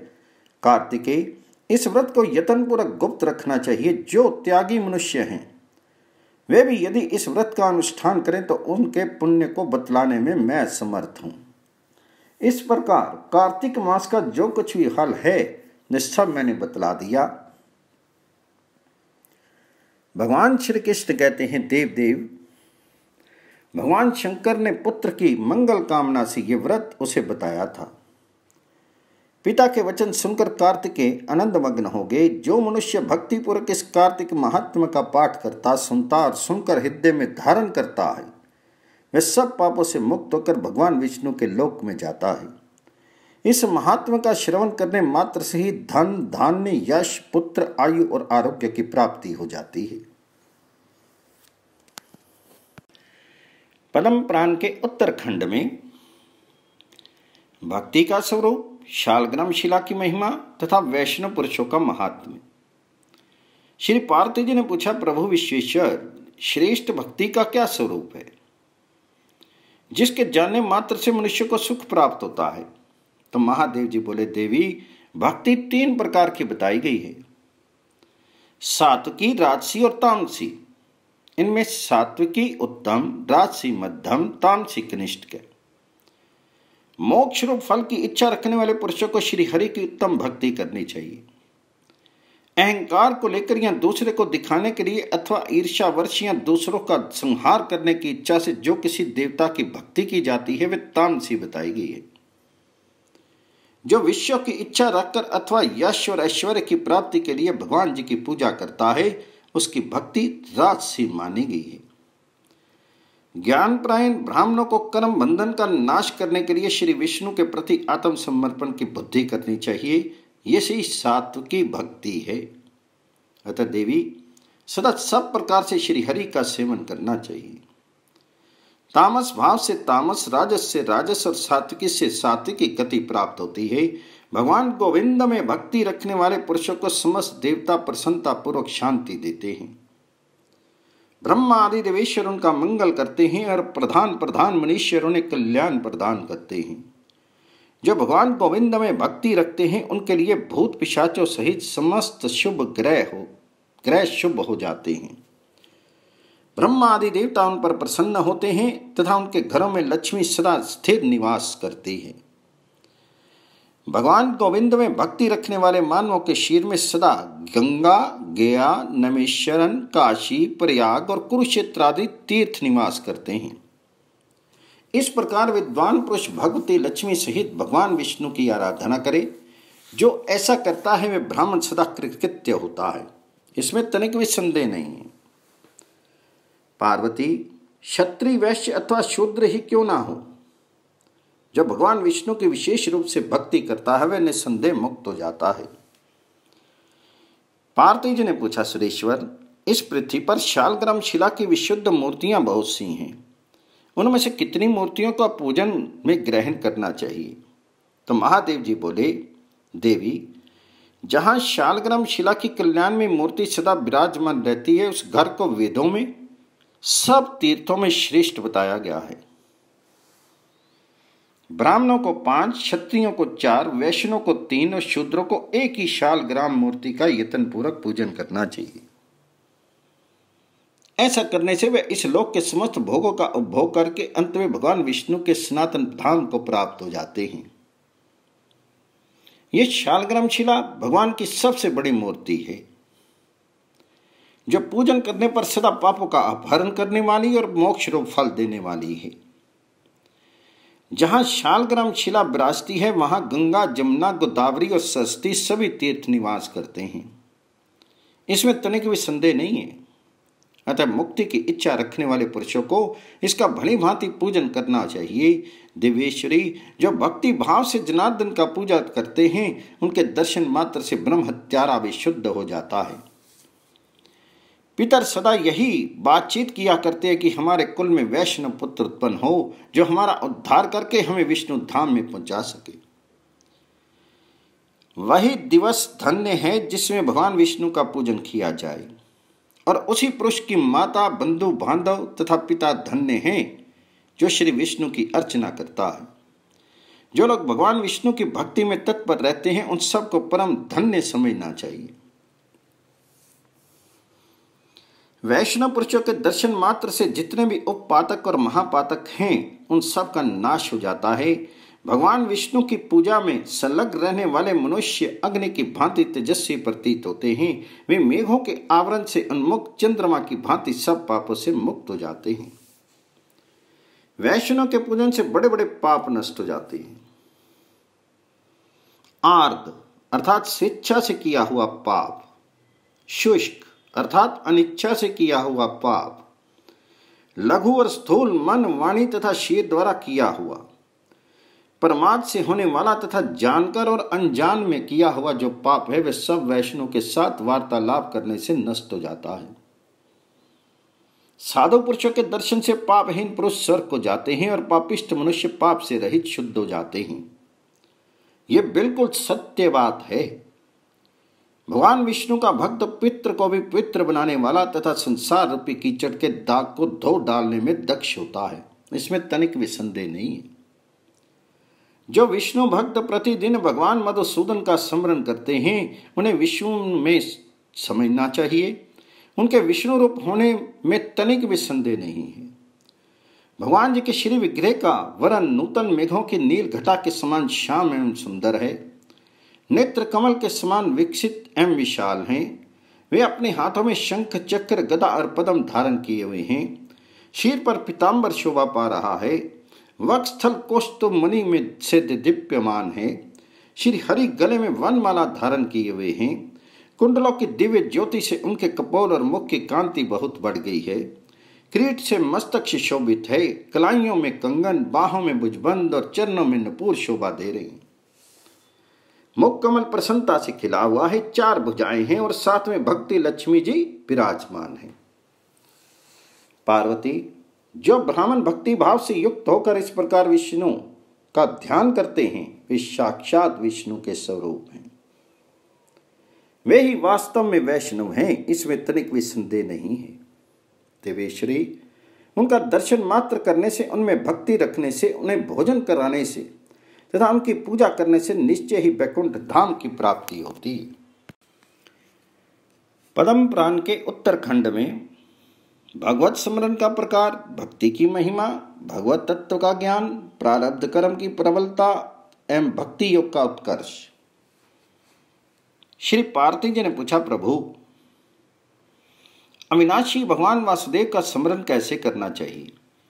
कार्तिकेय, इस व्रत को यत्नपूर्वक गुप्त रखना चाहिए। जो त्यागी मनुष्य हैं वे भी यदि इस व्रत का अनुष्ठान करें तो उनके पुण्य को बतलाने में मैं असमर्थ हूं। इस प्रकार कार्तिक मास का जो कुछ भी फल है वह सब मैंने बतला दिया। भगवान श्री कृष्ण कहते हैं, देव देव, भगवान शंकर ने पुत्र की मंगल कामना से यह व्रत उसे बताया था। पिता के वचन सुनकर कार्तिकेय आनंदमग्न हो गए। जो मनुष्य भक्तिपूर्वक इस कार्तिक महात्मा का पाठ करता, सुनता और सुनकर हृदय में धारण करता है, वह सब पापों से मुक्त होकर भगवान विष्णु के लोक में जाता है। इस महात्मा का श्रवण करने मात्र से ही धन, धान्य, यश, पुत्र, आयु और आरोग्य की प्राप्ति हो जाती है। पद्म पुराण के उत्तरखंड में भक्ति का स्वरूप, शालग्राम शिला की महिमा तथा वैष्णव पुरुषों का महात्म्य। श्री पार्वती जी ने पूछा, प्रभु विश्वेश्वर, श्रेष्ठ भक्ति का क्या स्वरूप है जिसके जानने मात्र से मनुष्य को सुख प्राप्त होता है? तो महादेव जी बोले, देवी, भक्ति तीन प्रकार की बताई गई है, सात्विकी, राजसी और तामसी। इनमें सात्विकी उत्तम, राजसी मध्यम, तामसी कनिष्ठ। मोक्ष रूप फल की इच्छा रखने वाले पुरुषों को श्री हरि की उत्तम भक्ति करनी चाहिए। अहंकार को लेकर या दूसरे को दिखाने के लिए अथवा ईर्ष्यावर्ष या दूसरों का संहार करने की इच्छा से जो किसी देवता की भक्ति की जाती है, वे तामसी बताई गई है। जो विश्व की इच्छा रखकर अथवा यश और ऐश्वर्य की प्राप्ति के लिए भगवान जी की पूजा करता है, उसकी भक्ति राजसी मानी गई है। ज्ञानपरायण ब्राह्मणों को कर्म बंधन का नाश करने के लिए श्री विष्णु के प्रति आत्मसमर्पण की बुद्धि करनी चाहिए। ये सही सात्विकी भक्ति है। अतः देवी, सदा सब प्रकार से श्री हरि का सेवन करना चाहिए। तामस भाव से तामस, राजस से राजस और सात्विकी से सात्विकी गति प्राप्त होती है। भगवान गोविंद में भक्ति रखने वाले पुरुषों को समस्त देवता प्रसन्नता पूर्वक शांति देते हैं। ब्रह्मा आदि देवेश्वर उनका मंगल करते हैं और प्रधान प्रधान मनीश्वर उन्हें कल्याण प्रदान करते हैं। जो भगवान गोविंद में भक्ति रखते हैं उनके लिए भूत पिशाचों सहित समस्त शुभ ग्रह हो ग्रह शुभ हो जाते हैं। ब्रह्मा आदि देवता उन पर प्रसन्न होते हैं तथा उनके घरों में लक्ष्मी सदा स्थिर निवास करती है। भगवान गोविंद में भक्ति रखने वाले मानवों के शरीर में सदा गंगा, गया, नमेश्वरन, काशी, प्रयाग और कुरुक्षेत्र आदि तीर्थ निवास करते हैं। इस प्रकार विद्वान पुरुष भगवती लक्ष्मी सहित भगवान विष्णु की आराधना करे। जो ऐसा करता है वह ब्राह्मण सदा कृतकृत्य होता है, इसमें तनिक भी संदेह नहीं है। पार्वती, क्षत्रिय, वैश्य अथवा शूद्र ही क्यों ना हो, जो भगवान विष्णु की विशेष रूप से भक्ति करता है वह निसंदेह मुक्त हो जाता है। पार्वती जी ने पूछा, सुरेश्वर, इस पृथ्वी पर शालग्राम शिला की विशुद्ध मूर्तियां बहुत सी हैं, उनमें से कितनी मूर्तियों का पूजन में ग्रहण करना चाहिए? तो महादेव जी बोले, देवी, जहां शालग्राम शिला की कल्याण में मूर्ति सदा विराजमान रहती है, उस घर को वेदों में सब तीर्थों में श्रेष्ठ बताया गया है। ब्राह्मणों को पांच, क्षत्रियों को चार, वैश्यों को तीन और शूद्रों को एक ही शालग्राम मूर्ति का यत्न पूर्वक पूजन करना चाहिए। ऐसा करने से वे इस लोक के समस्त भोगों का उपभोग करके अंत में भगवान विष्णु के सनातन धाम को प्राप्त हो जाते हैं। यह शालग्राम शिला भगवान की सबसे बड़ी मूर्ति है, जो पूजन करने पर सदा पापों का अपहरण करने वाली और मोक्ष रूप फल देने वाली है। जहां शालग्राम शिला विराजती है वहां गंगा, जमुना, गोदावरी और सरस्वती सभी तीर्थ निवास करते हैं, इसमें तनिक भी संदेह नहीं है। अतः मुक्ति की इच्छा रखने वाले पुरुषों को इसका भली भांति पूजन करना चाहिए। देवेश्वरी, जो भक्ति भाव से जनार्दन का पूजा करते हैं उनके दर्शन मात्र से ब्रह्म हत्यारा भी शुद्ध हो जाता है। पितर सदा यही बातचीत किया करते हैं कि हमारे कुल में वैष्णव पुत्र उत्पन्न हो, जो हमारा उद्धार करके हमें विष्णु धाम में पहुंचा सके। वही दिवस धन्य है जिसमें भगवान विष्णु का पूजन किया जाए, और उसी पुरुष की माता, बंधु बांधव तथा पिता धन्य हैं जो श्री विष्णु की अर्चना करता है। जो लोग भगवान विष्णु की भक्ति में तत्पर रहते हैं उन सबको परम धन्य समझना चाहिए। वैष्णव पुरुषों के दर्शन मात्र से जितने भी उपपातक और महापातक हैं उन सब का नाश हो जाता है। भगवान विष्णु की पूजा में संलग्न रहने वाले मनुष्य अग्नि की भांति तेजस्वी प्रतीत होते हैं। वे मेघों के आवरण से उन्मुक्त चंद्रमा की भांति सब पापों से मुक्त हो जाते हैं। वैष्णव के पूजन से बड़े बड़े पाप नष्ट हो जाते हैं। आर्द अर्थात स्वेच्छा से किया हुआ पाप, शुष्क अर्थात अनिच्छा से किया हुआ पाप, लघु और स्थूल मन वाणी तथा शरीर द्वारा किया हुआ, प्रमाद से होने वाला तथा जानकर और अनजान में किया हुआ जो पाप है वह सब वैष्णव के साथ वार्तालाप करने से नष्ट हो जाता है। साधु पुरुषों के दर्शन से पापहीन पुरुष स्वर्ग को जाते हैं और पापिष्ठ मनुष्य पाप से रहित शुद्ध हो जाते हैं। यह बिल्कुल सत्य बात है। भगवान विष्णु का भक्त पितृ को भी पवित्र बनाने वाला तथा संसार रूपी कीचड़ के दाग को धो डालने में दक्ष होता है, इसमें तनिक भी संदेह नहीं है। जो विष्णु भक्त प्रतिदिन भगवान मधुसूदन का स्मरण करते हैं उन्हें विष्णु में समझना चाहिए। उनके विष्णु रूप होने में तनिक भी संदेह नहीं है। भगवान जी के श्री विग्रह का वरण नूतन मेघों की नील घटा के समान श्याम एवं सुंदर है। नेत्र कमल के समान विकसित एवं विशाल हैं। वे अपने हाथों में शंख चक्र गदा और पद्म धारण किए हुए हैं। शीर पर पीताम्बर शोभा पा रहा है। वक्षस्थल कौस्तुभ मणि में से दीप्यमान है। श्री हरि गले में वनमाला धारण किए हुए हैं। कुंडलों की दिव्य ज्योति से उनके कपोल और मुख की कांति बहुत बढ़ गई है। किरीट से मस्तक से शोभित है। कलाइयों में कंगन, बाहों में भुजबंद और चरणों में नूपुर शोभा दे रहे हैं। मुख कमल प्रसन्नता से खिला हुआ है। चार भुजाएं हैं और साथ में भक्ति लक्ष्मी जी विराजमान है। पार्वती, जो ब्राह्मण भक्ति भाव से युक्त होकर इस प्रकार विष्णु का ध्यान करते हैं वे साक्षात विष्णु के स्वरूप हैं। वे ही वास्तव में वैष्णव हैं, इसमें तनिक भी संदेह नहीं है। देवेश्वरी, उनका दर्शन मात्र करने से, उनमें भक्ति रखने से, उन्हें भोजन कराने से तथा उनकी पूजा करने से निश्चय ही वैकुंठ धाम की प्राप्ति होती है। पद्म पुराण के उत्तरखंड में भगवत स्मरण का प्रकार, भक्ति की महिमा, भगवत तत्व का ज्ञान, प्रारब्ध कर्म की प्रबलता एवं भक्ति योग का उत्कर्ष। श्री पार्वती जी ने पूछा, प्रभु अविनाशी भगवान वासुदेव का स्मरण कैसे करना चाहिए?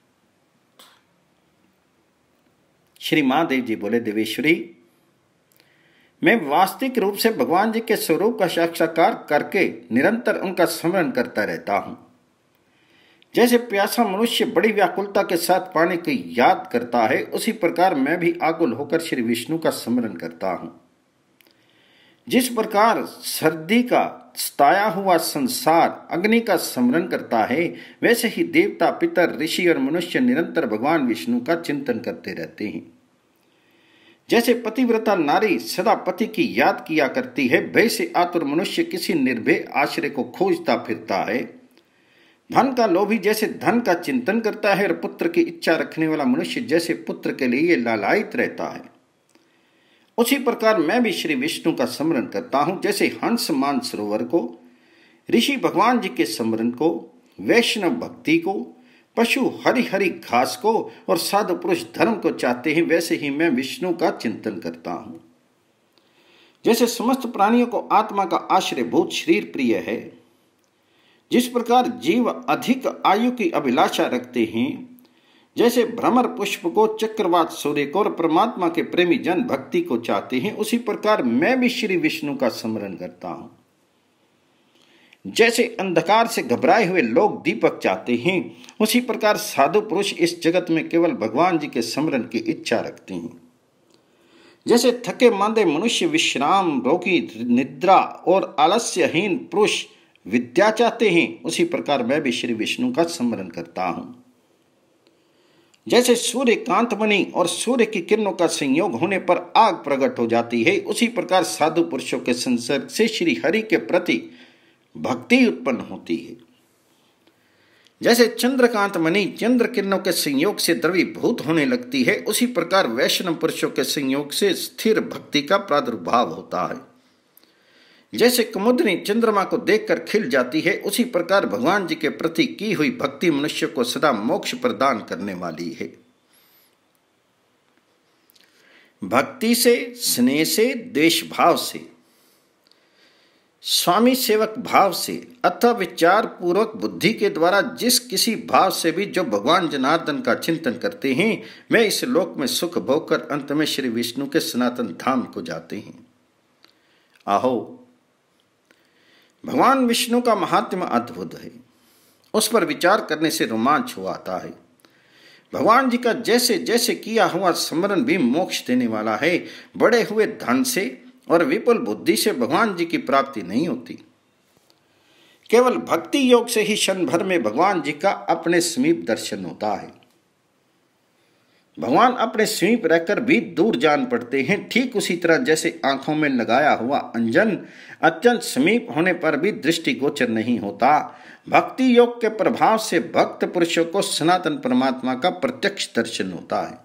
श्री महादेव जी बोले, देवेश्वरी, मैं वास्तविक रूप से भगवान जी के स्वरूप का साक्षात्कार करके निरंतर उनका स्मरण करता रहता हूं। जैसे प्यासा मनुष्य बड़ी व्याकुलता के साथ पानी की याद करता है, उसी प्रकार मैं भी आकुल होकर श्री विष्णु का स्मरण करता हूं। जिस प्रकार सर्दी का सताया हुआ संसार अग्नि का स्मरण करता है, वैसे ही देवता, पितर, ऋषि और मनुष्य निरंतर भगवान विष्णु का चिंतन करते रहते हैं। जैसे पतिव्रता नारी सदा पति की याद किया करती है, वैसे आतुर मनुष्य किसी निर्भय आश्रय को खोजता फिरता है। धन का लोभी जैसे धन का चिंतन करता है और पुत्र की इच्छा रखने वाला मनुष्य जैसे पुत्र के लिए लालायित रहता है, उसी प्रकार मैं भी श्री विष्णु का स्मरण करता हूं। जैसे हंस मानसरोवर को, ऋषि भगवान जी के स्मरण को, वैष्णव भक्ति को, पशु हरि हरि घास को और साधु पुरुष धर्म को चाहते हैं, वैसे ही मैं विष्णु का चिंतन करता हूं। जैसे समस्त प्राणियों को आत्मा का आश्रयभूत शरीर प्रिय है, जिस प्रकार जीव अधिक आयु की अभिलाषा रखते हैं, जैसे भ्रमर पुष्प को, चक्रवात सूर्य को और परमात्मा के प्रेमी जन भक्ति को चाहते हैं, उसी प्रकार मैं भी श्री विष्णु का स्मरण करता हूं। जैसे अंधकार से घबराए हुए लोग दीपक चाहते हैं, उसी प्रकार साधु पुरुष इस जगत में केवल भगवान जी के स्मरण की इच्छा रखते हैं। जैसे थके मांदे मनुष्य विश्राम, रोगी निद्रा और आलस्यहीन पुरुष विद्या चाहते हैं, उसी प्रकार मैं भी श्री विष्णु का स्मरण करता हूं। जैसे सूर्य कांतमणि और सूर्य की किरणों का संयोग होने पर आग प्रकट हो जाती है, उसी प्रकार साधु पुरुषों के संसर्ग से श्री हरि के प्रति भक्ति उत्पन्न होती है। जैसे चंद्रकांत मणि चंद्र किरणों के संयोग से द्रवीभूत होने लगती है, उसी प्रकार वैष्णव पुरुषों के संयोग से स्थिर भक्ति का प्रादुर्भाव होता है। जैसे कुमुदनी चंद्रमा को देखकर खिल जाती है, उसी प्रकार भगवान जी के प्रति की हुई भक्ति मनुष्य को सदा मोक्ष प्रदान करने वाली है। भक्ति से, स्नेह से, देश भाव से, स्वामी सेवक भाव से अथवा विचार पूर्वक बुद्धि के द्वारा जिस किसी भाव से भी जो भगवान जनार्दन का चिंतन करते हैं, वे इस लोक में सुख भोग कर अंत में श्री विष्णु के सनातन धाम को जाते हैं। आहो, भगवान विष्णु का महात्म्य अद्भुत है, उस पर विचार करने से रोमांच हो आता है। भगवान जी का जैसे जैसे किया हुआ स्मरण भी मोक्ष देने वाला है। बड़े हुए धन से और विपुल बुद्धि से भगवान जी की प्राप्ति नहीं होती। केवल भक्ति योग से ही क्षण भर में भगवान जी का अपने समीप दर्शन होता है। भगवान अपने समीप रहकर भी दूर जान पड़ते हैं। ठीक उसी तरह जैसे आंखों में लगाया हुआ अंजन अत्यंत समीप होने पर भी दृष्टिगोचर नहीं होता, भक्ति योग के प्रभाव से भक्त पुरुषों को सनातन परमात्मा का प्रत्यक्ष दर्शन होता है।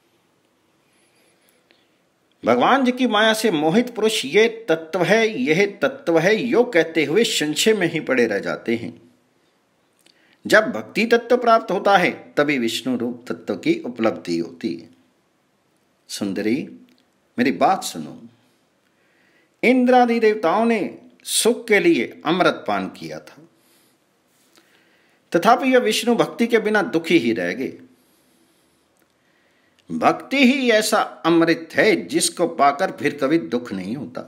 भगवान जी की माया से मोहित पुरुष ये तत्व है, यह तत्व है यो कहते हुए संशय में ही पड़े रह जाते हैं। जब भक्ति तत्व प्राप्त होता है तभी विष्णु रूप तत्व की उपलब्धि होती है। सुंदरी, मेरी बात सुनो। इंद्रादि देवताओं ने सुख के लिए अमृत पान किया था, तथापि यह विष्णु भक्ति के बिना दुखी ही रह गए। भक्ति ही ऐसा अमृत है जिसको पाकर फिर कभी दुख नहीं होता।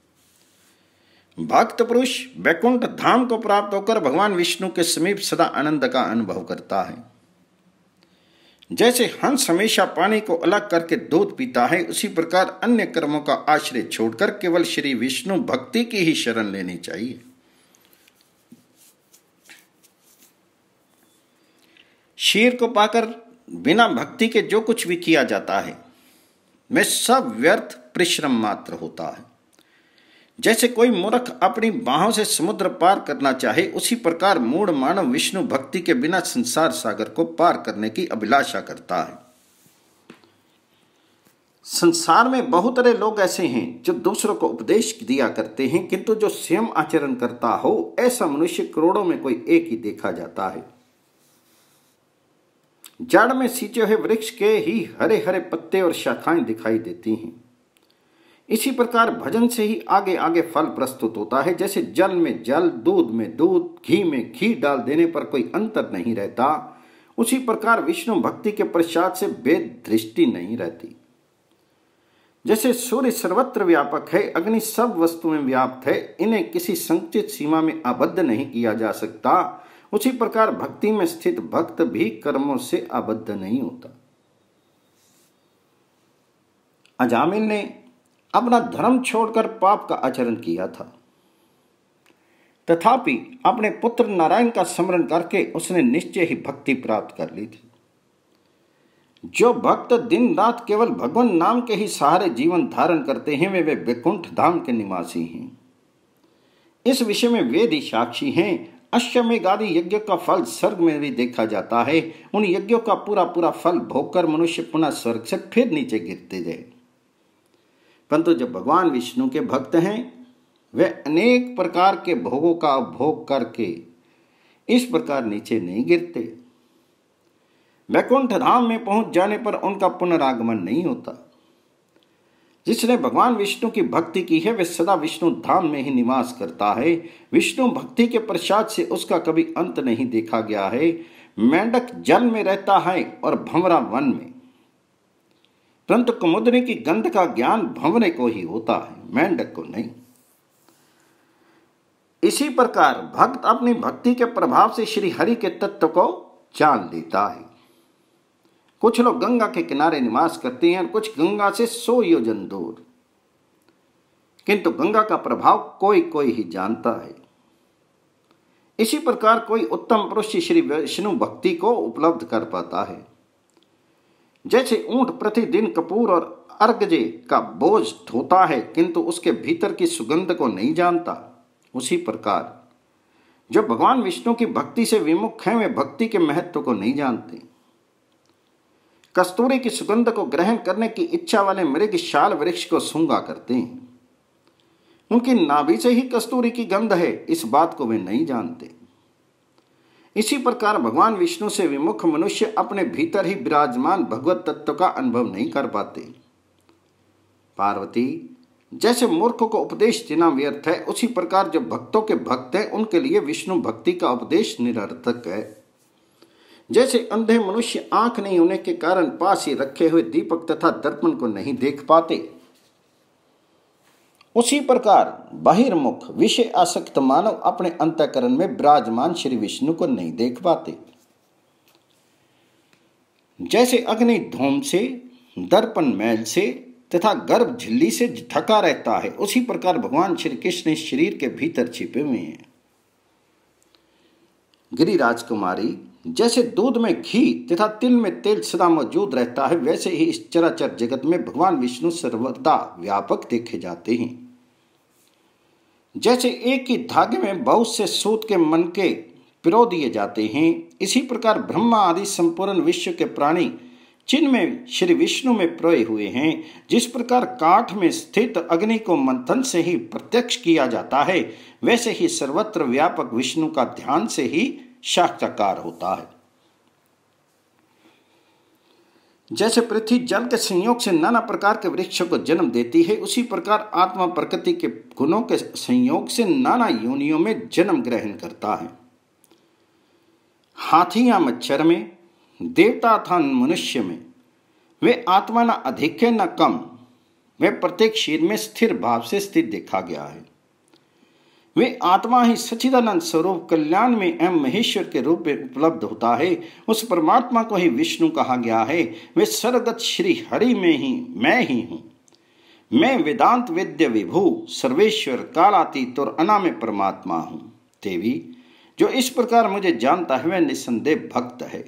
भक्त पुरुष वैकुंठ धाम को प्राप्त होकर भगवान विष्णु के समीप सदा आनंद का अनुभव करता है। जैसे हंस हमेशा पानी को अलग करके दूध पीता है, उसी प्रकार अन्य कर्मों का आश्रय छोड़कर केवल श्री विष्णु भक्ति की ही शरण लेनी चाहिए। शीर को पाकर बिना भक्ति के जो कुछ भी किया जाता है वह सब व्यर्थ परिश्रम मात्र होता है। जैसे कोई मूर्ख अपनी बाहों से समुद्र पार करना चाहे, उसी प्रकार मूढ़ मानव विष्णु भक्ति के बिना संसार सागर को पार करने की अभिलाषा करता है। संसार में बहुत सारे लोग ऐसे हैं जो दूसरों को उपदेश दिया करते हैं, किंतु जो स्वयं आचरण करता हो ऐसा मनुष्य करोड़ों में कोई एक ही देखा जाता है। जड़ में सींचे हुए वृक्ष के ही हरे हरे पत्ते और शाखाएं दिखाई देती हैं। इसी प्रकार भजन से ही आगे आगे फल प्रस्तुत होता है। जैसे जल में जल, दूध में दूध, घी में घी डाल देने पर कोई अंतर नहीं रहता, उसी प्रकार विष्णु भक्ति के प्रसाद से भेद दृष्टि नहीं रहती। जैसे सूर्य सर्वत्र व्यापक है, अग्नि सब वस्तु में व्याप्त है, इन्हें किसी संचित सीमा में आबद्ध नहीं किया जा सकता, उसी प्रकार भक्ति में स्थित भक्त भी कर्मों से आबद्ध नहीं होता। अजामिल ने अपना धर्म छोड़कर पाप का आचरण किया था, तथापि अपने पुत्र नारायण का स्मरण करके उसने निश्चय ही भक्ति प्राप्त कर ली थी। जो भक्त दिन रात केवल भगवान नाम के ही सहारे जीवन धारण करते हैं, वे वे वैकुंठ धाम के निवासी हैं। इस विषय में वेद ही साक्षी हैं। अश्वमेध आदि यज्ञ का फल स्वर्ग में भी देखा जाता है। उन यज्ञों का पूरा पूरा फल भोगकर मनुष्य पुनः स्वर्ग से फिर नीचे गिरते जाए, परंतु जब भगवान विष्णु के भक्त हैं वे अनेक प्रकार के भोगों का भोग करके इस प्रकार नीचे नहीं गिरते। वैकुंठ धाम में पहुंच जाने पर उनका पुनरागमन नहीं होता। जिसने भगवान विष्णु की भक्ति की है वह सदा विष्णु धाम में ही निवास करता है। विष्णु भक्ति के प्रसाद से उसका कभी अंत नहीं देखा गया है। मेंढक जल में रहता है और भंवरा वन में, परंतु कुमुदनी की गंध का ज्ञान भंवरे को ही होता है, मेंढक को नहीं। इसी प्रकार भक्त अपनी भक्ति के प्रभाव से श्री हरि के तत्व को जान लेता है। कुछ लोग गंगा के किनारे निवास करते हैं और कुछ गंगा से सौ योजन दूर, किंतु गंगा का प्रभाव कोई कोई ही जानता है। इसी प्रकार कोई उत्तम पुरुष श्री विष्णु भक्ति को उपलब्ध कर पाता है। जैसे ऊंट प्रतिदिन कपूर और अर्गजे का बोझ ढोता है किंतु उसके भीतर की सुगंध को नहीं जानता, उसी प्रकार जो भगवान विष्णु की भक्ति से विमुख हैं वे भक्ति के महत्व को नहीं जानते। कस्तूरी की सुगंध को ग्रहण करने की इच्छा वाले मृग शाल वृक्ष को सूंघा करते हैं, उनकी नाभि से ही कस्तूरी की गंध है, इस बात को वे नहीं जानते। इसी प्रकार भगवान विष्णु से विमुख मनुष्य अपने भीतर ही विराजमान भगवत तत्व का अनुभव नहीं कर पाते। पार्वती, जैसे मूर्ख को उपदेश देना व्यर्थ है, उसी प्रकार जो भक्तों के भक्त हैं उनके लिए विष्णु भक्ति का उपदेश निरर्थक है। जैसे अंधे मनुष्य आंख नहीं होने के कारण पास ही रखे हुए दीपक तथा दर्पण को नहीं देख पाते, उसी प्रकार बहिर्मुख विषय आसक्त मानव अपने अंतःकरण में विराजमान श्री विष्णु को नहीं देख पाते। जैसे अग्नि धूम से, दर्पण मैल से तथा गर्भ झिल्ली से ढका रहता है, उसी प्रकार भगवान श्री कृष्ण इस शरीर के भीतर छिपे हुए हैं। गिरिराज कुमारी, जैसे दूध में घी तथा तिल में तेल सदा मौजूद रहता है, वैसे ही इस चराचर जगत में भगवान विष्णु सर्वदा व्यापक देखे जाते हैं। जैसे एक ही धागे में बहुत से सूत के मनके पिरो दिए जाते हैं, इसी प्रकार ब्रह्मा आदि संपूर्ण विश्व के प्राणी जिनमें श्री विष्णु में प्रोए हुए हैं। जिस प्रकार काठ में स्थित अग्नि को मंथन से ही प्रत्यक्ष किया जाता है, वैसे ही सर्वत्र व्यापक विष्णु का ध्यान से ही साक्षात्कार होता है। जैसे पृथ्वी जल के संयोग से नाना प्रकार के वृक्षों को जन्म देती है, उसी प्रकार आत्मा प्रकृति के गुणों के संयोग से नाना योनियों में जन्म ग्रहण करता है। हाथी या मच्छर में, देवता अथवा मनुष्य में, वे आत्मा न अधिक है न कम, वे प्रत्येक शरीर में स्थिर भाव से स्थित देखा गया है। वे आत्मा ही सच्चिदानंद स्वरूप कल्याण में एवं महेश्वर के रूप में उपलब्ध होता है। उस परमात्मा को ही विष्णु कहा गया है। वे सर्वगत श्री हरि में ही मैं ही हूँ। मैं वेदांत वेद्य विभु सर्वेश्वर कालातीत और अनामय परमात्मा हूँ। देवी, जो इस प्रकार मुझे जानता है वह निसंदेह भक्त है।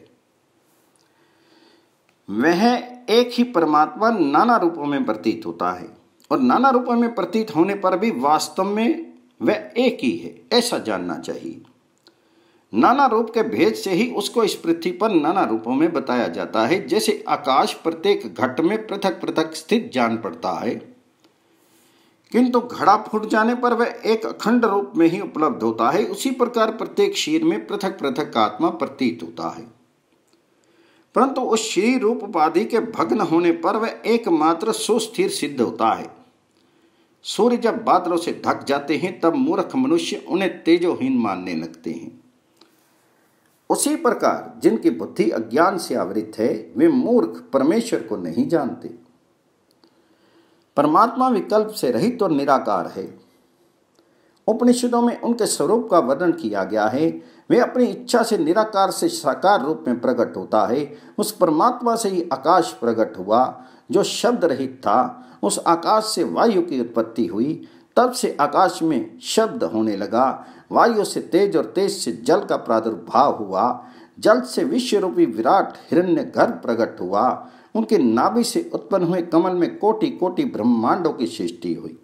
वह एक ही परमात्मा नाना रूपों में प्रतीत होता है और नाना रूपों में प्रतीत होने पर भी वास्तव में वह एक ही है, ऐसा जानना चाहिए। नाना रूप के भेद से ही उसको इस पृथ्वी पर नाना रूपों में बताया जाता है। जैसे आकाश प्रत्येक घट में पृथक पृथक स्थित जान पड़ता है, किंतु घड़ा फूट जाने पर वह एक अखंड रूप में ही उपलब्ध होता है, उसी प्रकार प्रत्येक शरीर में पृथक पृथक आत्मा प्रतीत होता है। परंतु उस शरीर रूप उपाधि के भग्न होने पर वह एकमात्र सुस्थिर सिद्ध होता है। सूर्य जब बादलों से ढक जाते हैं तब मूर्ख मनुष्य उन्हें तेजोहीन मानने लगते हैं। उसी प्रकार जिनकी बुद्धि अज्ञान से आवृत है, वे मूर्ख परमेश्वर को नहीं जानते। परमात्मा विकल्प से रहित और निराकार है। उपनिषदों में उनके स्वरूप का वर्णन किया गया है। वे अपनी इच्छा से निराकार से साकार रूप में प्रकट होता है। उस परमात्मा से ही आकाश प्रकट हुआ, जो शब्द रहित था। उस आकाश से वायु की उत्पत्ति हुई, तब से आकाश में शब्द होने लगा। वायु से तेज और तेज से जल का प्रादुर्भाव हुआ। जल से विश्व रूपी विराट हिरण्यगर्भ प्रकट हुआ। उनके नाभि से उत्पन्न हुए कमल में कोटि कोटि ब्रह्मांडों की सृष्टि हुई।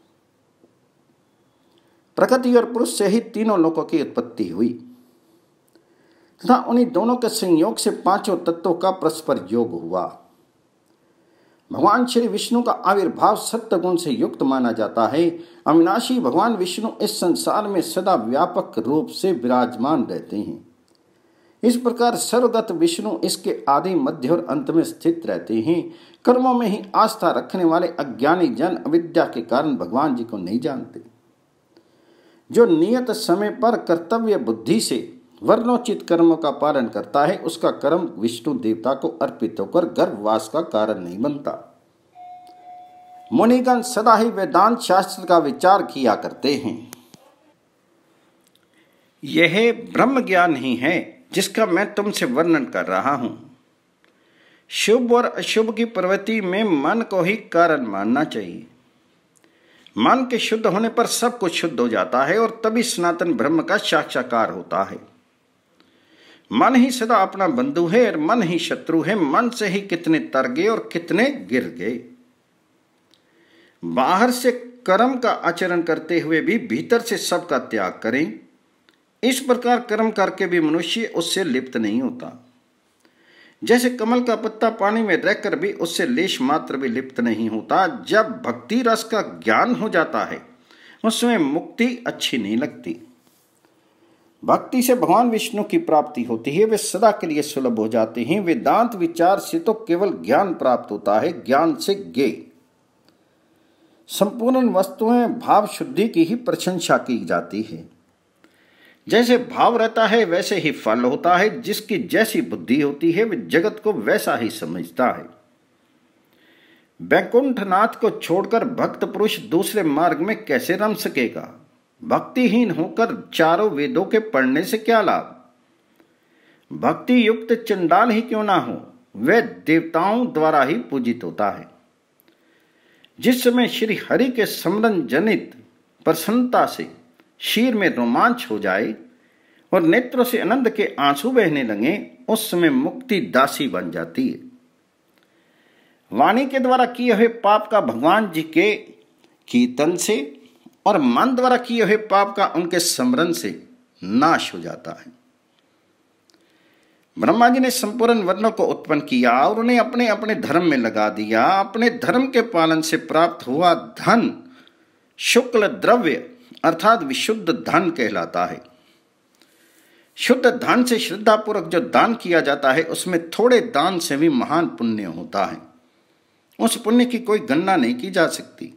प्रकृति और पुरुष से ही तीनों लोकों की उत्पत्ति हुई तथा उन्हीं दोनों के संयोग से पांचों तत्वों का परस्पर योग हुआ। भगवान श्री विष्णु का आविर्भाव सत्य गुण से युक्त माना जाता है। अविनाशी भगवान विष्णु इस संसार में सदा व्यापक रूप से विराजमान रहते हैं। इस प्रकार सर्वगत विष्णु इसके आदि मध्य और अंत में स्थित रहते हैं। कर्मों में ही आस्था रखने वाले अज्ञानी जन अविद्या के कारण भगवान जी को नहीं जानते। जो नियत समय पर कर्तव्य बुद्धि से वर्णोचित कर्मों का पालन करता है, उसका कर्म विष्णु देवता को अर्पित होकर गर्भवास का कारण नहीं बनता। मुनिगण सदा ही वेदांत शास्त्र का विचार किया करते हैं। यह ब्रह्म ज्ञान ही है जिसका मैं तुमसे वर्णन कर रहा हूं। शुभ और अशुभ की प्रवृत्ति में मन को ही कारण मानना चाहिए। मन के शुद्ध होने पर सब कुछ शुद्ध हो जाता है और तभी सनातन ब्रह्म का साक्षात्कार होता है। मन ही सदा अपना बंधु है और मन ही शत्रु है। मन से ही कितने तर गए और कितने गिर गए। बाहर से कर्म का आचरण करते हुए भी भीतर से सबका त्याग करें। इस प्रकार कर्म करके भी मनुष्य उससे लिप्त नहीं होता। जैसे कमल का पत्ता पानी में रहकर भी उससे लेश मात्र भी लिप्त नहीं होता। जब भक्ति रस का ज्ञान हो जाता है, उस समय मुक्ति अच्छी नहीं लगती। भक्ति से भगवान विष्णु की प्राप्ति होती है, वे सदा के लिए सुलभ हो जाते हैं। वेदांत विचार से तो केवल ज्ञान प्राप्त होता है, ज्ञान से ज्ञेय। संपूर्ण वस्तुएं भाव शुद्धि की ही प्रशंसा की जाती है। जैसे भाव रहता है वैसे ही फल होता है। जिसकी जैसी बुद्धि होती है वह जगत को वैसा ही समझता है। वैकुंठनाथ को छोड़कर भक्त पुरुष दूसरे मार्ग में कैसे रम सकेगा? भक्तिहीन होकर चारों वेदों के पढ़ने से क्या लाभ? भक्ति युक्त चंडाल ही क्यों ना हो, वह देवताओं द्वारा ही पूजित होता है। जिस समय श्री हरि के स्मरण जनित प्रसन्नता से शीर में रोमांच हो जाए और नेत्रों से आनंद के आंसू बहने लगे, उस समय मुक्ति दासी बन जाती है। वाणी के द्वारा किए हुए पाप का भगवान जी के कीर्तन से और मन द्वारा किए हुए पाप का उनके स्मरण से नाश हो जाता है। ब्रह्मा जी ने संपूर्ण वर्णों को उत्पन्न किया और उन्हें अपने अपने धर्म में लगा दिया। अपने धर्म के पालन से प्राप्त हुआ धन शुक्ल द्रव्य अर्थात विशुद्ध धन कहलाता है। शुद्ध धन से श्रद्धापूर्वक जो दान किया जाता है उसमें थोड़े दान से भी महान पुण्य होता है। उस पुण्य की कोई गणना नहीं की जा सकती।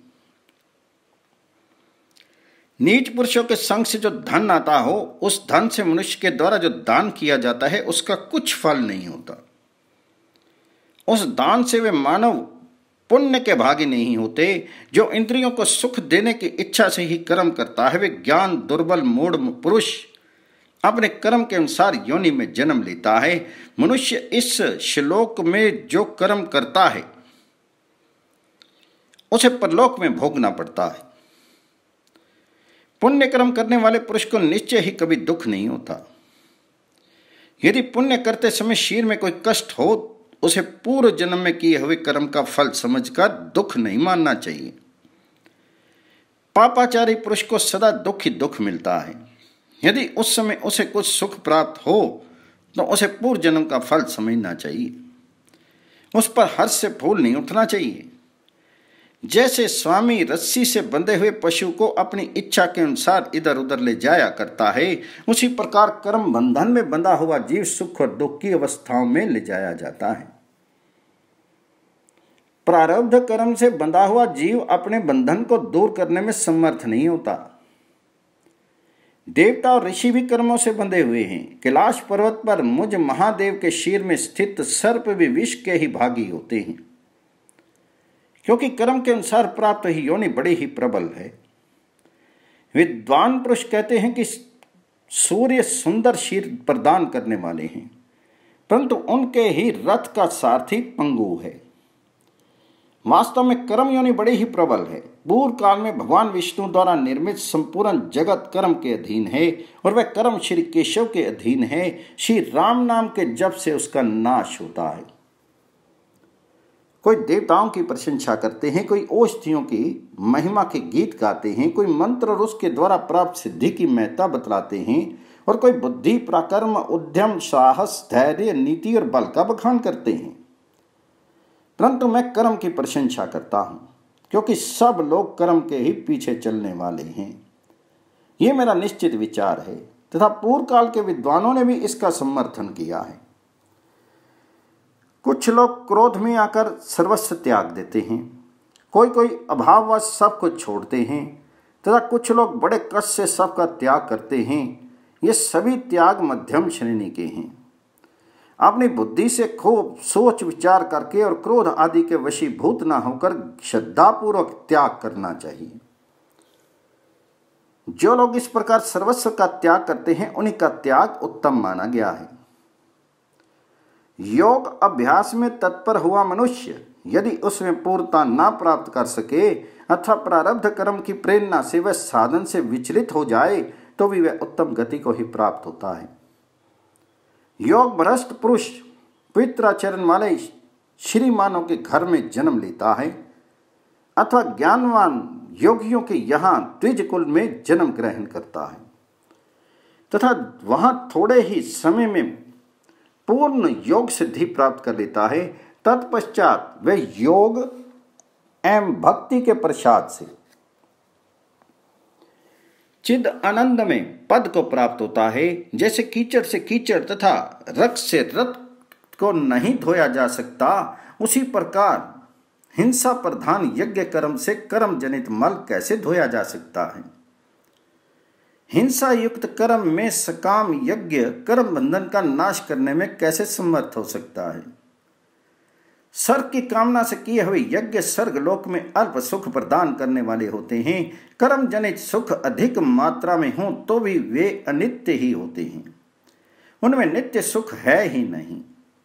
नीच पुरुषों के संग से जो धन आता हो, उस धन से मनुष्य के द्वारा जो दान किया जाता है उसका कुछ फल नहीं होता। उस दान से वे मानव पुण्य के भागी नहीं होते। जो इंद्रियों को सुख देने की इच्छा से ही कर्म करता है, वे ज्ञान दुर्बल मूढ़ पुरुष अपने कर्म के अनुसार योनि में जन्म लेता है। मनुष्य इस श्लोक में जो कर्म करता है उसे परलोक में भोगना पड़ता है। पुण्य कर्म करने वाले पुरुष को निश्चय ही कभी दुख नहीं होता। यदि पुण्य करते समय शरीर में कोई कष्ट हो, उसे पूर्व जन्म में किए हुए कर्म का फल समझकर दुख नहीं मानना चाहिए। पापाचारी पुरुष को सदा दुख ही दुख मिलता है। यदि उस समय उसे कुछ सुख प्राप्त हो तो उसे पूर्व जन्म का फल समझना चाहिए। उस पर हर्ष से फूल नहीं उठना चाहिए। जैसे स्वामी रस्सी से बंधे हुए पशु को अपनी इच्छा के अनुसार इधर उधर ले जाया करता है, उसी प्रकार कर्म बंधन में बंधा हुआ जीव सुख और दुख की अवस्थाओं में ले जाया जाता है। प्रारब्ध कर्म से बंधा हुआ जीव अपने बंधन को दूर करने में समर्थ नहीं होता। देवता और ऋषि भी कर्मों से बंधे हुए हैं। कैलाश पर्वत पर मुझ महादेव के शीर में स्थित सर्प भी विष के ही भागी होते हैं, क्योंकि कर्म के अनुसार प्राप्त ही योनि बड़ी ही प्रबल है। विद्वान पुरुष कहते हैं कि सूर्य सुंदर शीर प्रदान करने वाले हैं, परंतु उनके ही रथ का सारथी पंगु है। वास्तव में कर्म योनि बड़ी ही प्रबल है। पूर्व काल में भगवान विष्णु द्वारा निर्मित संपूर्ण जगत कर्म के अधीन है और वह कर्म श्री केशव के अधीन है। श्री राम नाम के जप से उसका नाश होता है। कोई देवताओं की प्रशंसा करते हैं, कोई औषधियों की महिमा के गीत गाते हैं, कोई मंत्र और उसके द्वारा प्राप्त सिद्धि की महत्ता बतलाते हैं, और कोई बुद्धि पराक्रम उद्यम साहस धैर्य नीति और बल का बखान करते हैं। परंतु मैं कर्म की प्रशंसा करता हूं, क्योंकि सब लोग कर्म के ही पीछे चलने वाले हैं। ये मेरा निश्चित विचार है तथा पूर्व काल के विद्वानों ने भी इसका समर्थन किया है। कुछ लोग क्रोध में आकर सर्वस्व त्याग देते हैं, कोई कोई अभाववश सब कुछ छोड़ते हैं तथा कुछ लोग बड़े कष्ट से सबका त्याग करते हैं। ये सभी त्याग मध्यम श्रेणी के हैं। अपनी बुद्धि से खूब सोच विचार करके और क्रोध आदि के वशीभूत न होकर श्रद्धापूर्वक त्याग करना चाहिए। जो लोग इस प्रकार सर्वस्व का त्याग करते हैं उन्हीं का त्याग उत्तम माना गया है। योग अभ्यास में तत्पर हुआ मनुष्य यदि उसमें पूर्णता न प्राप्त कर सके अथवा प्रारब्ध कर्म की प्रेरणा से वह साधन से विचलित हो जाए तो भी वह उत्तम गति को ही प्राप्त होता है। योग भ्रष्ट पुरुष पवित्राचरण वाले श्रीमानों के घर में जन्म लेता है अथवा ज्ञानवान योगियों के यहाँ द्विज कुल में जन्म ग्रहण करता है तथा वहां थोड़े ही समय में पूर्ण योग सिद्धि प्राप्त कर लेता है। तत्पश्चात वह योग एवं भक्ति के प्रसाद से चिद आनंद में पद को प्राप्त होता है। जैसे कीचड़ से कीचड़ तथा रक्त से रक्त को नहीं धोया जा सकता, उसी प्रकार हिंसा प्रधान यज्ञ कर्म से कर्म जनित मल कैसे धोया जा सकता है। हिंसा युक्त कर्म में सकाम यज्ञ कर्म बंधन का नाश करने में कैसे समर्थ हो सकता है। स्वर्ग की कामना से किए हुए यज्ञ स्वर्ग लोक में अल्प सुख प्रदान करने वाले होते हैं। कर्म जनित सुख अधिक मात्रा में हो तो भी वे अनित्य ही होते हैं, उनमें नित्य सुख है ही नहीं।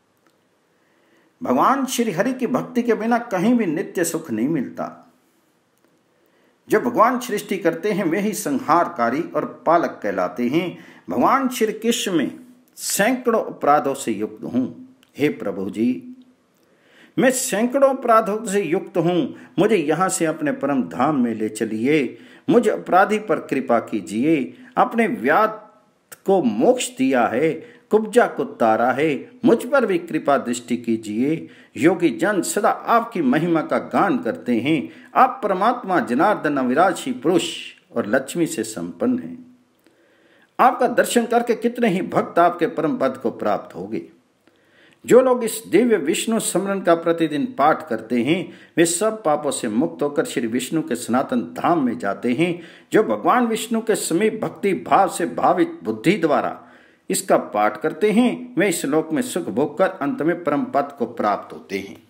भगवान श्री हरि की भक्ति के बिना कहीं भी नित्य सुख नहीं मिलता। जो भगवान सृष्टि करते हैं वे ही संहारकारी और पालक कहलाते हैं। भगवान श्री कृष्ण में सैकड़ों अपराधों से युक्त हूं। हे प्रभु जी, मैं सैकड़ों अपराधों से युक्त हूं, मुझे यहां से अपने परम धाम में ले चलिए। मुझ अपराधी पर कृपा कीजिए। अपने व्याध को मोक्ष दिया है, कुब्जा को तारा है, मुझ पर भी कृपा दृष्टि कीजिए। योगी जन सदा आपकी महिमा का गान करते हैं। आप परमात्मा जनार्दन अविनाशी पुरुष और लक्ष्मी से संपन्न हैं। आपका दर्शन करके कितने ही भक्त आपके परम पद को प्राप्त होंगे। जो लोग इस दिव्य विष्णु स्मरण का प्रतिदिन पाठ करते हैं वे सब पापों से मुक्त होकर श्री विष्णु के सनातन धाम में जाते हैं। जो भगवान विष्णु के समीप भक्ति भाव से भावित बुद्धि द्वारा इसका पाठ करते हैं वे इस लोक में सुख भोग कर अंत में परम पद को प्राप्त होते हैं।